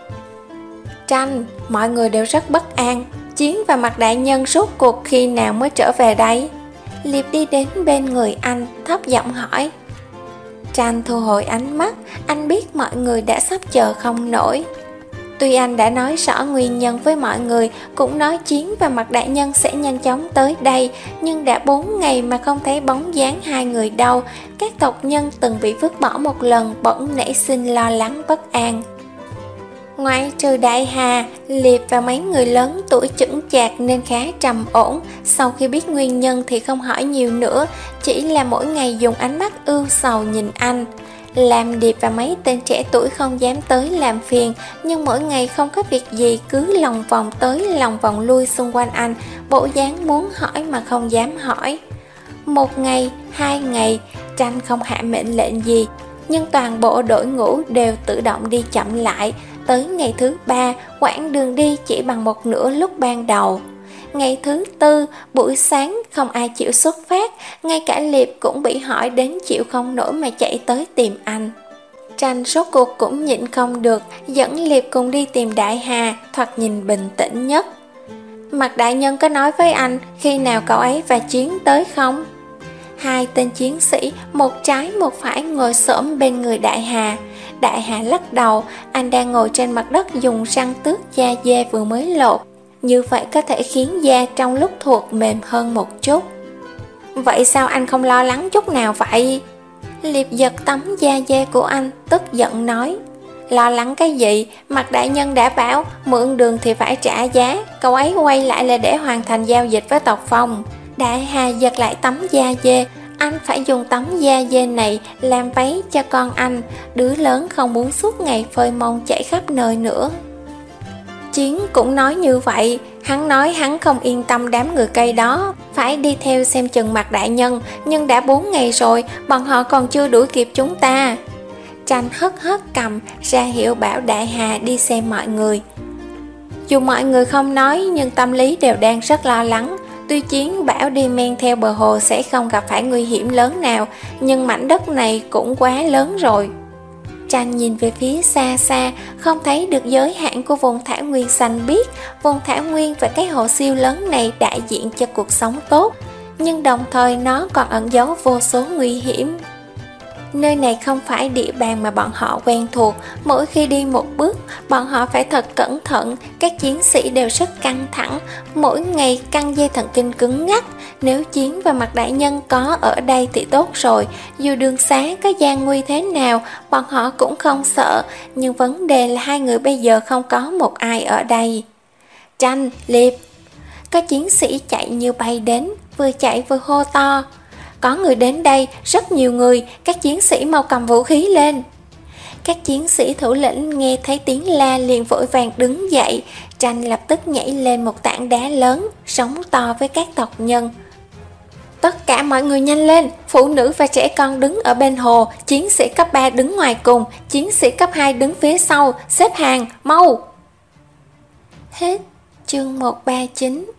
Tranh, mọi người đều rất bất an. Chiến và Mặt đại nhân rốt cuộc khi nào mới trở về đây? Liệp đi đến bên người anh, thấp giọng hỏi. Tranh thu hồi ánh mắt, anh biết mọi người đã sắp chờ không nổi. Tuy anh đã nói rõ nguyên nhân với mọi người, cũng nói Chiến và Mạc Đại Nhân sẽ nhanh chóng tới đây, nhưng đã bốn ngày mà không thấy bóng dáng hai người đâu. Các tộc nhân từng bị vứt bỏ một lần bỗng nảy sinh lo lắng bất an. Ngoại trừ Đại Hà, Liệp và mấy người lớn tuổi chững chạc nên khá trầm ổn. Sau khi biết nguyên nhân thì không hỏi nhiều nữa, chỉ là mỗi ngày dùng ánh mắt ưu sầu nhìn anh. Làm Điệp và mấy tên trẻ tuổi không dám tới làm phiền, nhưng mỗi ngày không có việc gì cứ lòng vòng tới lòng vòng lui xung quanh anh, bộ dáng muốn hỏi mà không dám hỏi. Một ngày, hai ngày, Tranh không hạ mệnh lệnh gì, nhưng toàn bộ đội ngũ đều tự động đi chậm lại. Tới ngày thứ ba, quãng đường đi chỉ bằng một nửa lúc ban đầu. Ngày thứ tư, buổi sáng không ai chịu xuất phát, ngay cả Liệp cũng bị hỏi đến chịu không nổi mà chạy tới tìm anh. Tranh rốt cuộc cũng nhịn không được, dẫn Liệp cùng đi tìm Đại Hà, thoạt nhìn bình tĩnh nhất. Mạc Đại Nhân có nói với anh khi nào cậu ấy và Chiến tới không? Hai tên chiến sĩ, một trái một phải ngồi xổm bên người Đại Hà. Đại Hà lắc đầu, anh đang ngồi trên mặt đất dùng răng tước da dê vừa mới lột. Như vậy có thể khiến da trong lúc thuộc mềm hơn một chút. Vậy sao anh không lo lắng chút nào vậy? Liệp giật tấm da dê của anh, tức giận nói. Lo lắng cái gì? Mạc Đại Nhân đã bảo mượn đường thì phải trả giá, cậu ấy quay lại là để hoàn thành giao dịch với tộc Phong. Đại Hà giật lại tấm da dê. Anh phải dùng tấm da dê này làm váy cho con anh, đứa lớn không muốn suốt ngày phơi mông chạy khắp nơi nữa. Chiến cũng nói như vậy, hắn nói hắn không yên tâm đám người cây đó, phải đi theo xem chừng Mạc Đại Nhân, nhưng đã bốn ngày rồi, bọn họ còn chưa đuổi kịp chúng ta. Tranh hất hất cầm, ra hiệu bảo Đại Hà đi xem mọi người. Dù mọi người không nói nhưng tâm lý đều đang rất lo lắng. Tuy Chiến bảo đi men theo bờ hồ sẽ không gặp phải nguy hiểm lớn nào, nhưng mảnh đất này cũng quá lớn rồi. Tranh nhìn về phía xa xa, không thấy được giới hạn của vùng thảo nguyên xanh biếc. Vùng thảo nguyên và cái hồ siêu lớn này đại diện cho cuộc sống tốt, nhưng đồng thời nó còn ẩn giấu vô số nguy hiểm. Nơi này không phải địa bàn mà bọn họ quen thuộc, mỗi khi đi một bước, bọn họ phải thật cẩn thận, các chiến sĩ đều rất căng thẳng, mỗi ngày căng dây thần kinh cứng ngắc. Nếu Chiến và Mạc Đại Nhân có ở đây thì tốt rồi, dù đường xá có gian nguy thế nào, bọn họ cũng không sợ, nhưng vấn đề là hai người bây giờ không có một ai ở đây. Tranh, Liệp, có chiến sĩ chạy như bay đến, vừa chạy vừa hô to. Có người đến đây, rất nhiều người, các chiến sĩ mau cầm vũ khí lên. Các chiến sĩ thủ lĩnh nghe thấy tiếng la liền vội vàng đứng dậy. Tranh lập tức nhảy lên một tảng đá lớn, sóng to với các tộc nhân. Tất cả mọi người nhanh lên, phụ nữ và trẻ con đứng ở bên hồ, chiến sĩ cấp ba đứng ngoài cùng, chiến sĩ cấp hai đứng phía sau, xếp hàng, mau. Hết chương một trăm ba mươi chín.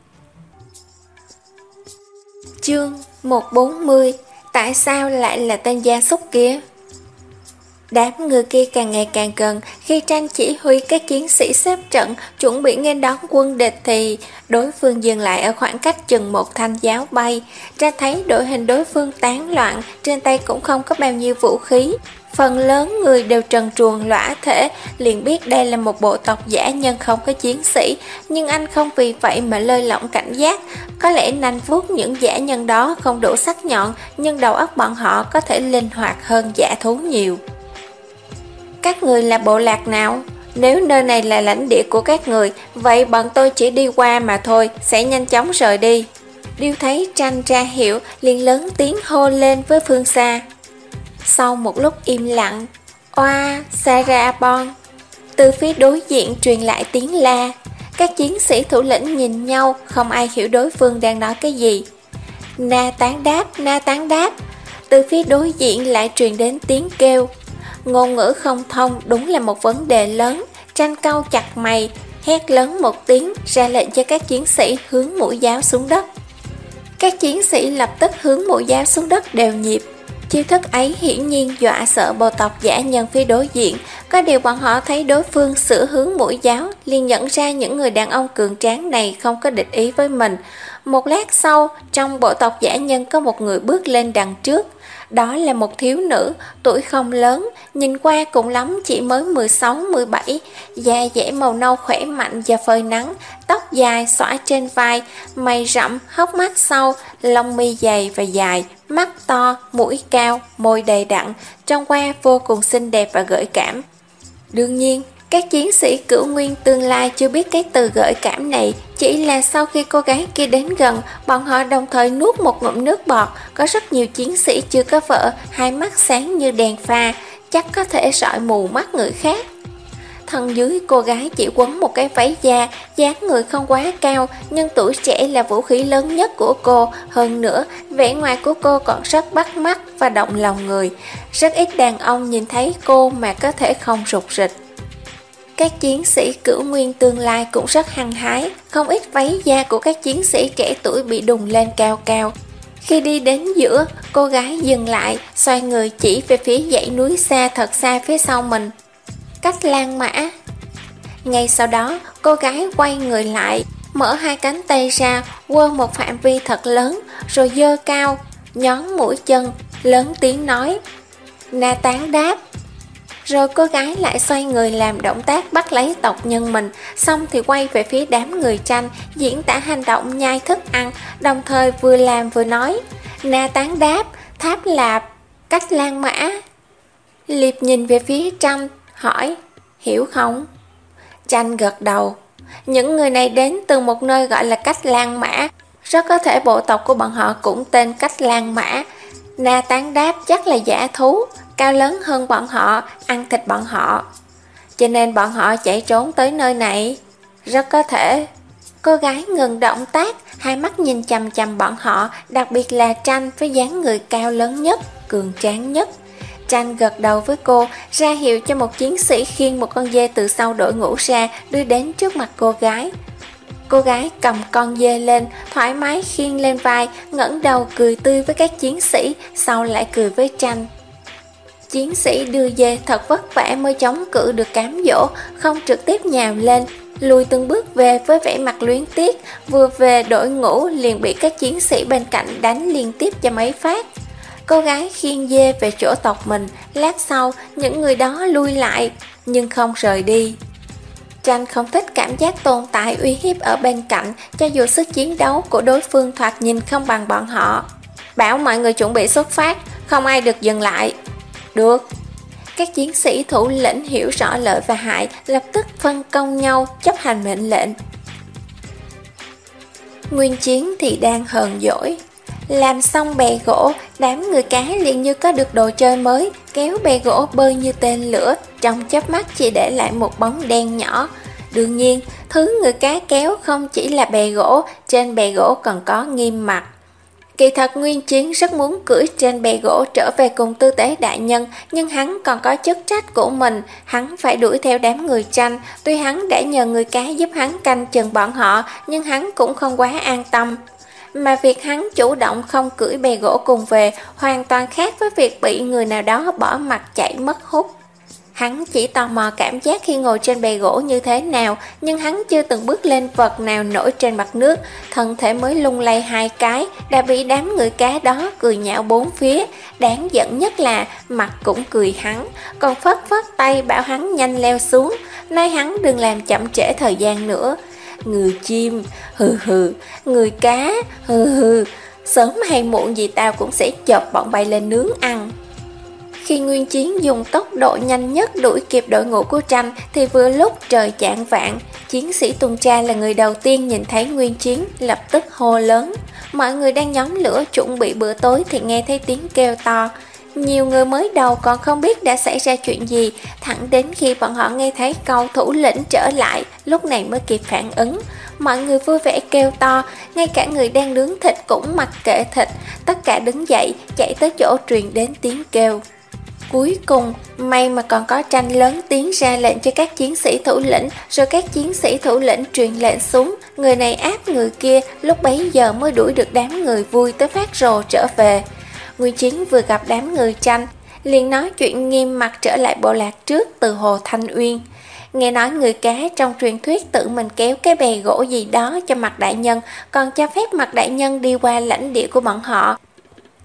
Chương một trăm bốn mươi. Tại sao lại là tên gia súc kia? Đám người kia càng ngày càng gần. Khi Tranh chỉ huy các chiến sĩ xếp trận chuẩn bị nghênh đón quân địch thì đối phương dừng lại ở khoảng cách chừng một thanh giáo bay. Tranh thấy đội hình đối phương tán loạn, trên tay cũng không có bao nhiêu vũ khí, phần lớn người đều trần truồng lõa thể, liền biết đây là một bộ tộc dã nhân không có chiến sĩ. Nhưng anh không vì vậy mà lơi lỏng cảnh giác. Có lẽ nanh vuốt những dã nhân đó không đủ sắc nhọn, nhưng đầu óc bọn họ có thể linh hoạt hơn dã thú nhiều. Các người là bộ lạc nào? Nếu nơi này là lãnh địa của các người, vậy bọn tôi chỉ đi qua mà thôi, sẽ nhanh chóng rời đi. Điêu thấy Tranh ra hiệu, liền lớn tiếng hô lên với phương xa. Sau một lúc im lặng, oa, Sarabon. Từ phía đối diện truyền lại tiếng la. Các chiến sĩ thủ lĩnh nhìn nhau, không ai hiểu đối phương đang nói cái gì. Na tán đáp, na tán đáp. Từ phía đối diện lại truyền đến tiếng kêu. Ngôn ngữ không thông đúng là một vấn đề lớn. Tranh cau chặt mày, hét lớn một tiếng, ra lệnh cho các chiến sĩ hướng mũi giáo xuống đất. Các chiến sĩ lập tức hướng mũi giáo xuống đất đều nhịp. Chiêu thức ấy hiển nhiên dọa sợ bộ tộc dã nhân phía đối diện. Có điều bọn họ thấy đối phương sửa hướng mũi giáo, liền nhận ra những người đàn ông cường tráng này không có địch ý với mình. Một lát sau, trong bộ tộc dã nhân có một người bước lên đằng trước. Đó là một thiếu nữ, tuổi không lớn, nhìn qua cũng lắm chỉ mới mười sáu mười bảy, da dẻ màu nâu khỏe mạnh và phơi nắng, tóc dài xõa trên vai, mày rậm, hốc mắt sâu, lông mi dày và dài, mắt to, mũi cao, môi đầy đặn, trông qua vô cùng xinh đẹp và gợi cảm. Đương nhiên, các chiến sĩ cửu nguyên tương lai chưa biết cái từ gợi cảm này, chỉ là sau khi cô gái kia đến gần, bọn họ đồng thời nuốt một ngụm nước bọt. Có rất nhiều chiến sĩ chưa có vợ, hai mắt sáng như đèn pha, chắc có thể sọi mù mắt người khác. Thân dưới cô gái chỉ quấn một cái váy da, dáng người không quá cao, nhưng tuổi trẻ là vũ khí lớn nhất của cô. Hơn nữa, vẻ ngoài của cô còn rất bắt mắt và động lòng người. Rất ít đàn ông nhìn thấy cô mà có thể không rụt rịch. Các chiến sĩ cửu nguyên tương lai cũng rất hăng hái, không ít váy da của các chiến sĩ trẻ tuổi bị đùng lên cao cao. Khi đi đến giữa, cô gái dừng lại, xoay người chỉ về phía dãy núi xa thật xa phía sau mình. Cách Lan Mã. Ngay sau đó, cô gái quay người lại, mở hai cánh tay ra, quơ một phạm vi thật lớn, rồi giơ cao, nhón mũi chân, lớn tiếng nói: Na Tán đáp. Rồi cô gái lại xoay người làm động tác bắt lấy tộc nhân mình, xong thì quay về phía đám người tranh, diễn tả hành động nhai thức ăn, đồng thời vừa làm vừa nói: Na Tán đáp, Tháp Lạp, Cách Lan Mã. Liệp nhìn về phía tranh, hỏi: Hiểu không? Tranh gật đầu. Những người này đến từ một nơi gọi là Cách Lan Mã, rất có thể bộ tộc của bọn họ cũng tên Cách Lan Mã. Na Tán đáp chắc là dã thú, cao lớn hơn bọn họ, ăn thịt bọn họ, cho nên bọn họ chạy trốn tới nơi này. Rất có thể. Cô gái ngừng động tác, hai mắt nhìn chằm chằm bọn họ, đặc biệt là Tranh với dáng người cao lớn nhất, cường tráng nhất. Tranh gật đầu với cô, ra hiệu cho một chiến sĩ khiêng một con dê từ sau đội ngũ ra, đưa đến trước mặt cô gái. Cô gái cầm con dê lên, thoải mái khiêng lên vai, ngẩng đầu cười tươi với các chiến sĩ, sau lại cười với Tranh. Chiến sĩ đưa dê thật vất vả mới chống cự được cám dỗ, không trực tiếp nhào lên, lùi từng bước về với vẻ mặt luyến tiếc, vừa về đội ngũ liền bị các chiến sĩ bên cạnh đánh liên tiếp cho mấy phát. Cô gái khiêng dê về chỗ tộc mình, lát sau những người đó lui lại, nhưng không rời đi. Tranh không thích cảm giác tồn tại uy hiếp ở bên cạnh, cho dù sức chiến đấu của đối phương thoạt nhìn không bằng bọn họ. Bảo mọi người chuẩn bị xuất phát, không ai được dừng lại. Được. Các chiến sĩ thủ lĩnh hiểu rõ lợi và hại, lập tức phân công nhau chấp hành mệnh lệnh. Nguyên Chiến thì đang hờn dỗi. Làm xong bè gỗ, đám người cá liền như có được đồ chơi mới, kéo bè gỗ bơi như tên lửa, trong chớp mắt chỉ để lại một bóng đen nhỏ. Đương nhiên, thứ người cá kéo không chỉ là bè gỗ, trên bè gỗ còn có Nghiêm Mặc. Kỳ thật Nguyên Chiến rất muốn cưỡi trên bè gỗ trở về cùng Tư Tế đại nhân, nhưng hắn còn có chức trách của mình, hắn phải đuổi theo đám người Tranh. Tuy hắn đã nhờ người cá giúp hắn canh chừng bọn họ, nhưng hắn cũng không quá an tâm. Mà việc hắn chủ động không cưỡi bè gỗ cùng về hoàn toàn khác với việc bị người nào đó bỏ mặt chạy mất hút. Hắn chỉ tò mò cảm giác khi ngồi trên bè gỗ như thế nào, nhưng hắn chưa từng bước lên vật nào nổi trên mặt nước, thân thể mới lung lay hai cái đã bị đám người cá đó cười nhạo bốn phía. Đáng giận nhất là mặt cũng cười hắn, còn phất phất tay bảo hắn nhanh leo xuống, nói hắn đừng làm chậm trễ thời gian nữa. Người chim, hừ hừ, người cá, hừ hừ, sớm hay muộn gì tao cũng sẽ chộp bọn bay lên nướng ăn. Khi Nguyên Chiến dùng tốc độ nhanh nhất đuổi kịp đội ngũ của Tranh thì vừa lúc trời chạng vạng. Chiến sĩ tuần tra là người đầu tiên nhìn thấy Nguyên Chiến, lập tức hô lớn. Mọi người đang nhóm lửa chuẩn bị bữa tối thì nghe thấy tiếng kêu to. Nhiều người mới đầu còn không biết đã xảy ra chuyện gì, thẳng đến khi bọn họ nghe thấy câu thủ lĩnh trở lại, lúc này mới kịp phản ứng. Mọi người vui vẻ kêu to, ngay cả người đang nướng thịt cũng mặc kệ thịt, tất cả đứng dậy, chạy tới chỗ truyền đến tiếng kêu. Cuối cùng, may mà còn có Tranh lớn tiếng ra lệnh cho các chiến sĩ thủ lĩnh, rồi các chiến sĩ thủ lĩnh truyền lệnh xuống, người này áp người kia, lúc bấy giờ mới đuổi được đám người vui tới phát rồ trở về. Nguyên Chiến vừa gặp đám người Tranh, liền nói chuyện Nghiêm Mặc trở lại bộ lạc trước từ Hồ Thanh Uyên. Nghe nói người cá trong truyền thuyết tự mình kéo cái bè gỗ gì đó cho Mạc đại nhân, còn cho phép Mạc đại nhân đi qua lãnh địa của bọn họ.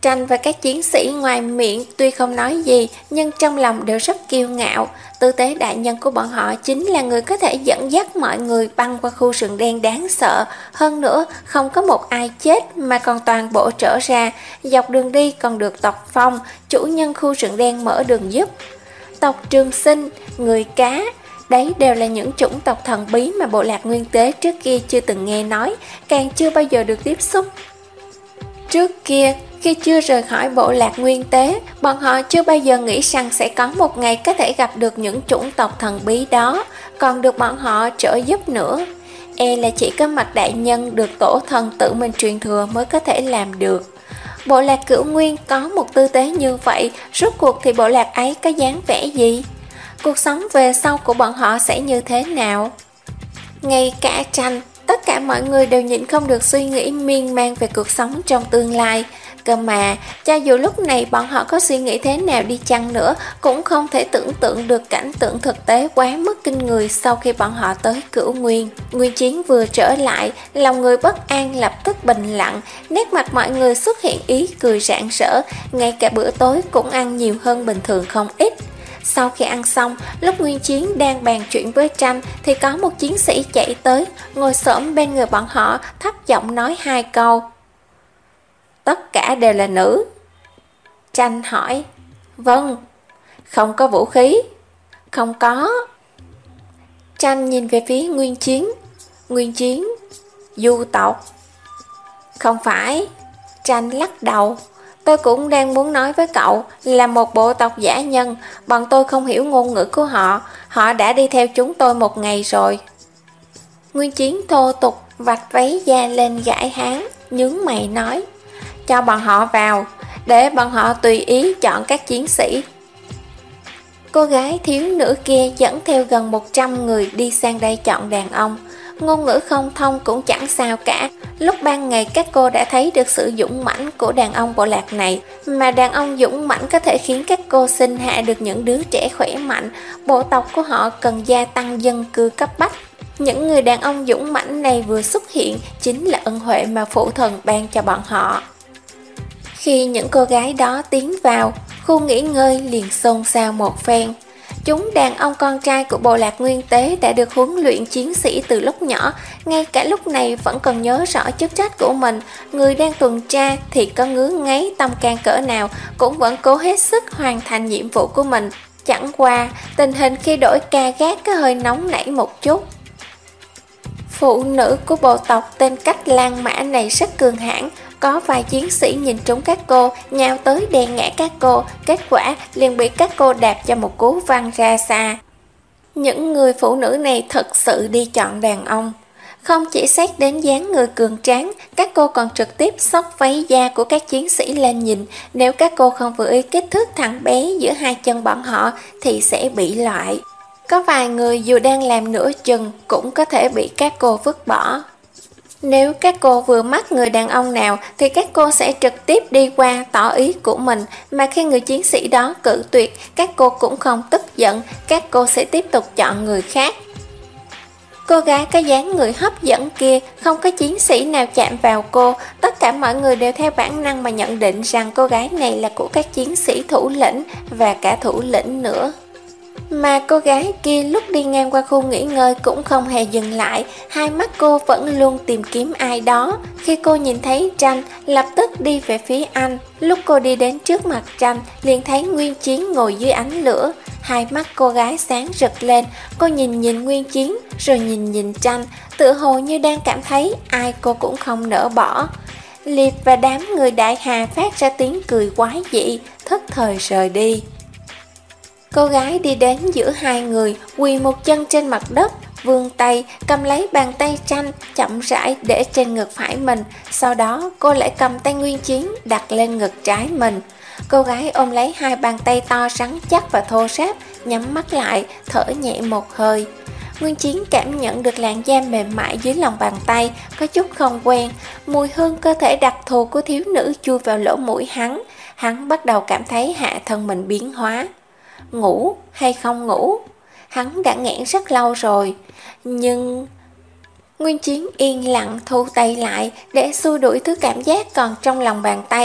Tranh và các chiến sĩ ngoài miệng tuy không nói gì nhưng trong lòng đều rất kiêu ngạo. Tư tế đại nhân của bọn họ chính là người có thể dẫn dắt mọi người băng qua khu rừng đen đáng sợ. Hơn nữa không có một ai chết mà còn toàn bộ trở ra. Dọc đường đi còn được tộc Phong, chủ nhân khu rừng đen mở đường giúp. Tộc Trường Sinh, người cá, đấy đều là những chủng tộc thần bí mà bộ lạc Nguyên Tế trước kia chưa từng nghe nói, càng chưa bao giờ được tiếp xúc. Trước kia, khi chưa rời khỏi bộ lạc Nguyên Tế, bọn họ chưa bao giờ nghĩ rằng sẽ có một ngày có thể gặp được những chủng tộc thần bí đó, còn được bọn họ trợ giúp nữa. E là chỉ có Mạc đại nhân được tổ thần tự mình truyền thừa mới có thể làm được. Bộ lạc Cửu Nguyên có một tư tế như vậy, rốt cuộc thì bộ lạc ấy có dáng vẻ gì? Cuộc sống về sau của bọn họ sẽ như thế nào? Ngay cả Tranh, tất cả mọi người đều nhịn không được suy nghĩ miên man về cuộc sống trong tương lai. Cơ mà, cho dù lúc này bọn họ có suy nghĩ thế nào đi chăng nữa, cũng không thể tưởng tượng được cảnh tượng thực tế quá mức kinh người sau khi bọn họ tới Cửu Nguyên. Nguyên Chiến vừa trở lại, lòng người bất an lập tức bình lặng, nét mặt mọi người xuất hiện ý cười rạng rỡ, ngay cả bữa tối cũng ăn nhiều hơn bình thường không ít. Sau khi ăn xong, lúc Nguyên Chiến đang bàn chuyện với Tranh thì có một chiến sĩ chạy tới, ngồi xổm bên người bọn họ, thấp giọng nói hai câu. Tất cả đều là nữ. Tranh hỏi. Vâng. Không có vũ khí? Không có. Tranh nhìn về phía Nguyên Chiến. Nguyên Chiến. Du tộc? Không phải. Tranh lắc đầu. Tôi cũng đang muốn nói với cậu là một bộ tộc giả nhân, bọn tôi không hiểu ngôn ngữ của họ, họ đã đi theo chúng tôi một ngày rồi. Nguyên Chiến thô tục vạch váy da lên gãi háng, nhướng mày nói. Cho bọn họ vào, để bọn họ tùy ý chọn các chiến sĩ. Cô gái thiếu nữ kia dẫn theo gần một trăm người đi sang đây chọn đàn ông. Ngôn ngữ không thông cũng chẳng sao cả. Lúc ban ngày các cô đã thấy được sự dũng mãnh của đàn ông bộ lạc này, mà đàn ông dũng mãnh có thể khiến các cô sinh hạ được những đứa trẻ khỏe mạnh. Bộ tộc của họ cần gia tăng dân cư cấp bách. Những người đàn ông dũng mãnh này vừa xuất hiện chính là ân huệ mà phụ thần ban cho bọn họ. Khi những cô gái đó tiến vào, khu nghỉ ngơi liền xôn xao một phen. Chúng đàn ông con trai của bộ lạc Nguyên Tế đã được huấn luyện chiến sĩ từ lúc nhỏ, ngay cả lúc này vẫn còn nhớ rõ chức trách của mình. Người đang tuần tra thì có ngứa ngáy tâm can cỡ nào cũng vẫn cố hết sức hoàn thành nhiệm vụ của mình. Chẳng qua, tình hình khi đổi ca gác có hơi nóng nảy một chút. Phụ nữ của bộ tộc tên Cách Lan Mã này rất cường hãn. Có vài chiến sĩ nhìn trúng các cô, nhào tới đè ngã các cô, kết quả liền bị các cô đạp cho một cú văng ra xa. Những người phụ nữ này thật sự đi chọn đàn ông. Không chỉ xét đến dáng người cường tráng, các cô còn trực tiếp xốc váy da của các chiến sĩ lên nhìn. Nếu các cô không vừa ý kích thước thằng bé giữa hai chân bọn họ thì sẽ bị loại. Có vài người dù đang làm nửa chừng cũng có thể bị các cô vứt bỏ. Nếu các cô vừa mắt người đàn ông nào thì các cô sẽ trực tiếp đi qua tỏ ý của mình, mà khi người chiến sĩ đó cự tuyệt, các cô cũng không tức giận, các cô sẽ tiếp tục chọn người khác. Cô gái có dáng người hấp dẫn kia, không có chiến sĩ nào chạm vào cô, tất cả mọi người đều theo bản năng mà nhận định rằng cô gái này là của các chiến sĩ thủ lĩnh và cả thủ lĩnh nữa. Mà cô gái kia lúc đi ngang qua khu nghỉ ngơi cũng không hề dừng lại, hai mắt cô vẫn luôn tìm kiếm ai đó. Khi cô nhìn thấy Tranh, lập tức đi về phía anh. Lúc cô đi đến trước mặt Tranh, liền thấy Nguyên Chiến ngồi dưới ánh lửa. Hai mắt cô gái sáng rực lên, cô nhìn nhìn Nguyên Chiến, rồi nhìn nhìn Tranh, tựa hồ như đang cảm thấy ai cô cũng không nỡ bỏ. Liệp và đám người Đại Hà phát ra tiếng cười quái dị, thất thời rời đi. Cô gái đi đến giữa hai người, quỳ một chân trên mặt đất, vươn tay, cầm lấy bàn tay Tranh, chậm rãi để trên ngực phải mình. Sau đó cô lại cầm tay Nguyên Chiến đặt lên ngực trái mình. Cô gái ôm lấy hai bàn tay to rắn chắc và thô ráp, nhắm mắt lại, thở nhẹ một hơi. Nguyên Chiến cảm nhận được làn da mềm mại dưới lòng bàn tay, có chút không quen. Mùi hương cơ thể đặc thù của thiếu nữ chui vào lỗ mũi hắn. Hắn bắt đầu cảm thấy hạ thân mình biến hóa. Ngủ hay không ngủ? Hắn đã nghẹn rất lâu rồi. Nhưng... Nguyên Chiến yên lặng thu tay lại để xua đuổi thứ cảm giác còn trong lòng bàn tay.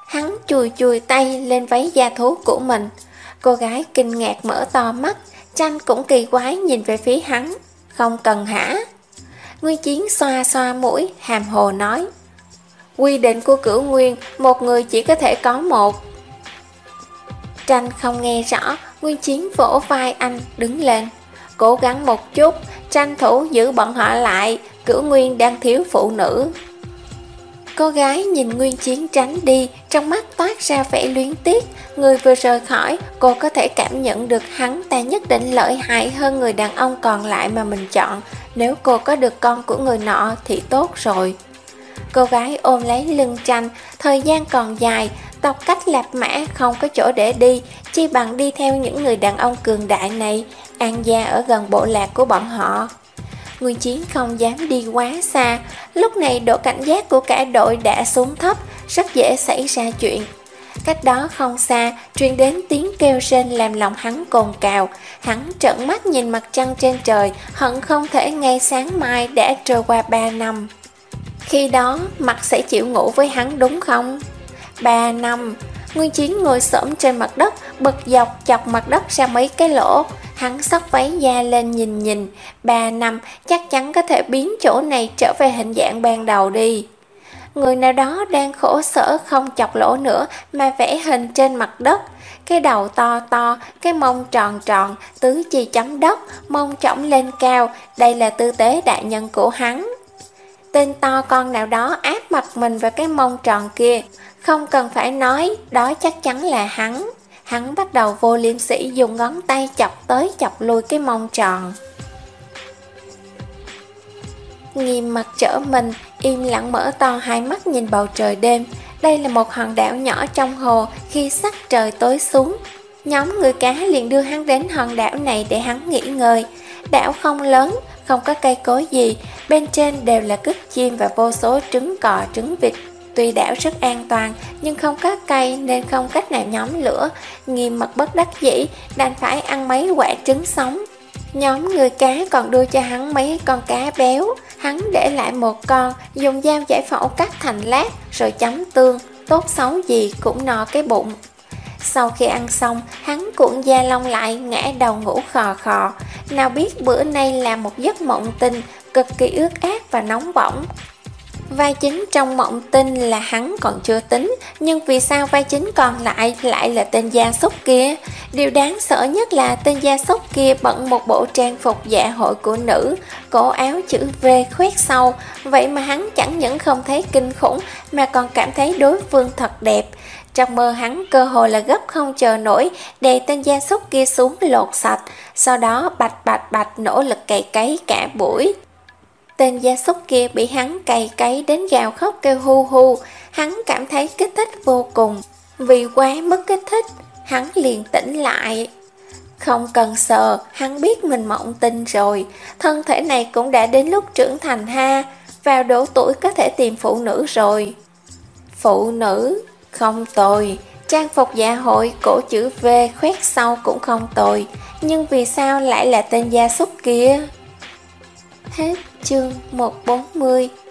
Hắn chùi chùi tay lên váy da thú của mình. Cô gái kinh ngạc mở to mắt, Tranh cũng kỳ quái nhìn về phía hắn. Không cần hả? Nguyên Chiến xoa xoa mũi, hàm hồ nói. Quy định của Cửu Nguyên, một người chỉ có thể có một. Tranh không nghe rõ, Nguyên Chiến vỗ vai anh đứng lên. Cố gắng một chút, tranh thủ giữ bọn họ lại, Cửu Nguyên đang thiếu phụ nữ. Cô gái nhìn Nguyên Chiến tránh đi, trong mắt toát ra vẻ luyến tiếc. Người vừa rời khỏi, cô có thể cảm nhận được hắn ta nhất định lợi hại hơn người đàn ông còn lại mà mình chọn. Nếu cô có được con của người nọ thì tốt rồi. Cô gái ôm lấy lưng Tranh, thời gian còn dài, tộc cách Lạp Mã không có chỗ để đi, chi bằng đi theo những người đàn ông cường đại này, an gia ở gần bộ lạc của bọn họ. Nguyên Chiến không dám đi quá xa, lúc này độ cảnh giác của cả đội đã xuống thấp, rất dễ xảy ra chuyện. Cách đó không xa, truyền đến tiếng kêu rên làm lòng hắn cồn cào. Hắn trợn mắt nhìn mặt trăng trên trời, hận không thể ngay sáng mai đã trôi qua ba năm. Khi đó, mặt sẽ chịu ngủ với hắn đúng không? Ba năm. Nguyên Chiến ngồi xổm trên mặt đất, bật dọc chọc mặt đất ra mấy cái lỗ. Hắn xốc váy da lên nhìn nhìn. Ba năm chắc chắn có thể biến chỗ này trở về hình dạng ban đầu đi. Người nào đó đang khổ sở không chọc lỗ nữa mà vẽ hình trên mặt đất. Cái đầu to to, cái mông tròn tròn, tứ chi chấm đất, mông trỏng lên cao. Đây là tư thế đại nhân của hắn. Tên to con nào đó áp mặt mình vào cái mông tròn kia. Không cần phải nói, đó chắc chắn là hắn. Hắn bắt đầu vô liêm sỉ dùng ngón tay chọc tới chọc lui cái mông tròn. Nghiêm mặt trở mình, im lặng mở to hai mắt nhìn bầu trời đêm. Đây là một hòn đảo nhỏ trong hồ, khi sắc trời tối xuống. Nhóm người cá liền đưa hắn đến hòn đảo này để hắn nghỉ ngơi. Đảo không lớn, không có cây cối gì, bên trên đều là cứt chim và vô số trứng cò, trứng vịt. Tuy đảo rất an toàn, nhưng không có cây nên không cách nào nhóm lửa. Nghiêm mặt bất đắc dĩ, đành phải ăn mấy quả trứng sống. Nhóm người cá còn đưa cho hắn mấy con cá béo. Hắn để lại một con, dùng dao giải phẫu cắt thành lát, rồi chấm tương, tốt xấu gì cũng no cái bụng. Sau khi ăn xong, hắn cuộn da lông lại, ngã đầu ngủ khò khò. Nào biết bữa nay là một giấc mộng tinh, cực kỳ ướt át và nóng bỏng. Vai chính trong mộng tinh là hắn còn chưa tính, nhưng vì sao vai chính còn lại lại là tên gia súc kia? Điều đáng sợ nhất là tên gia súc kia bận một bộ trang phục dạ hội của nữ, cổ áo chữ V khoét sâu, vậy mà hắn chẳng những không thấy kinh khủng mà còn cảm thấy đối phương thật đẹp. Trong mơ hắn cơ hồ là gấp không chờ nổi, đè tên gia súc kia xuống lột sạch, sau đó bạch bạch bạch nỗ lực cày cấy cả buổi. Tên gia súc kia bị hắn cày cấy đến gào khóc kêu hu hu, hắn cảm thấy kích thích vô cùng. Vì quá mức kích thích, hắn liền tỉnh lại. Không cần sờ, hắn biết mình mộng tinh rồi, thân thể này cũng đã đến lúc trưởng thành ha, vào độ tuổi có thể tìm phụ nữ rồi. Phụ nữ, không tồi, trang phục dạ hội cổ chữ V khoét sâu cũng không tồi, nhưng vì sao lại là tên gia súc kia? Hết chương một trăm bốn mươi.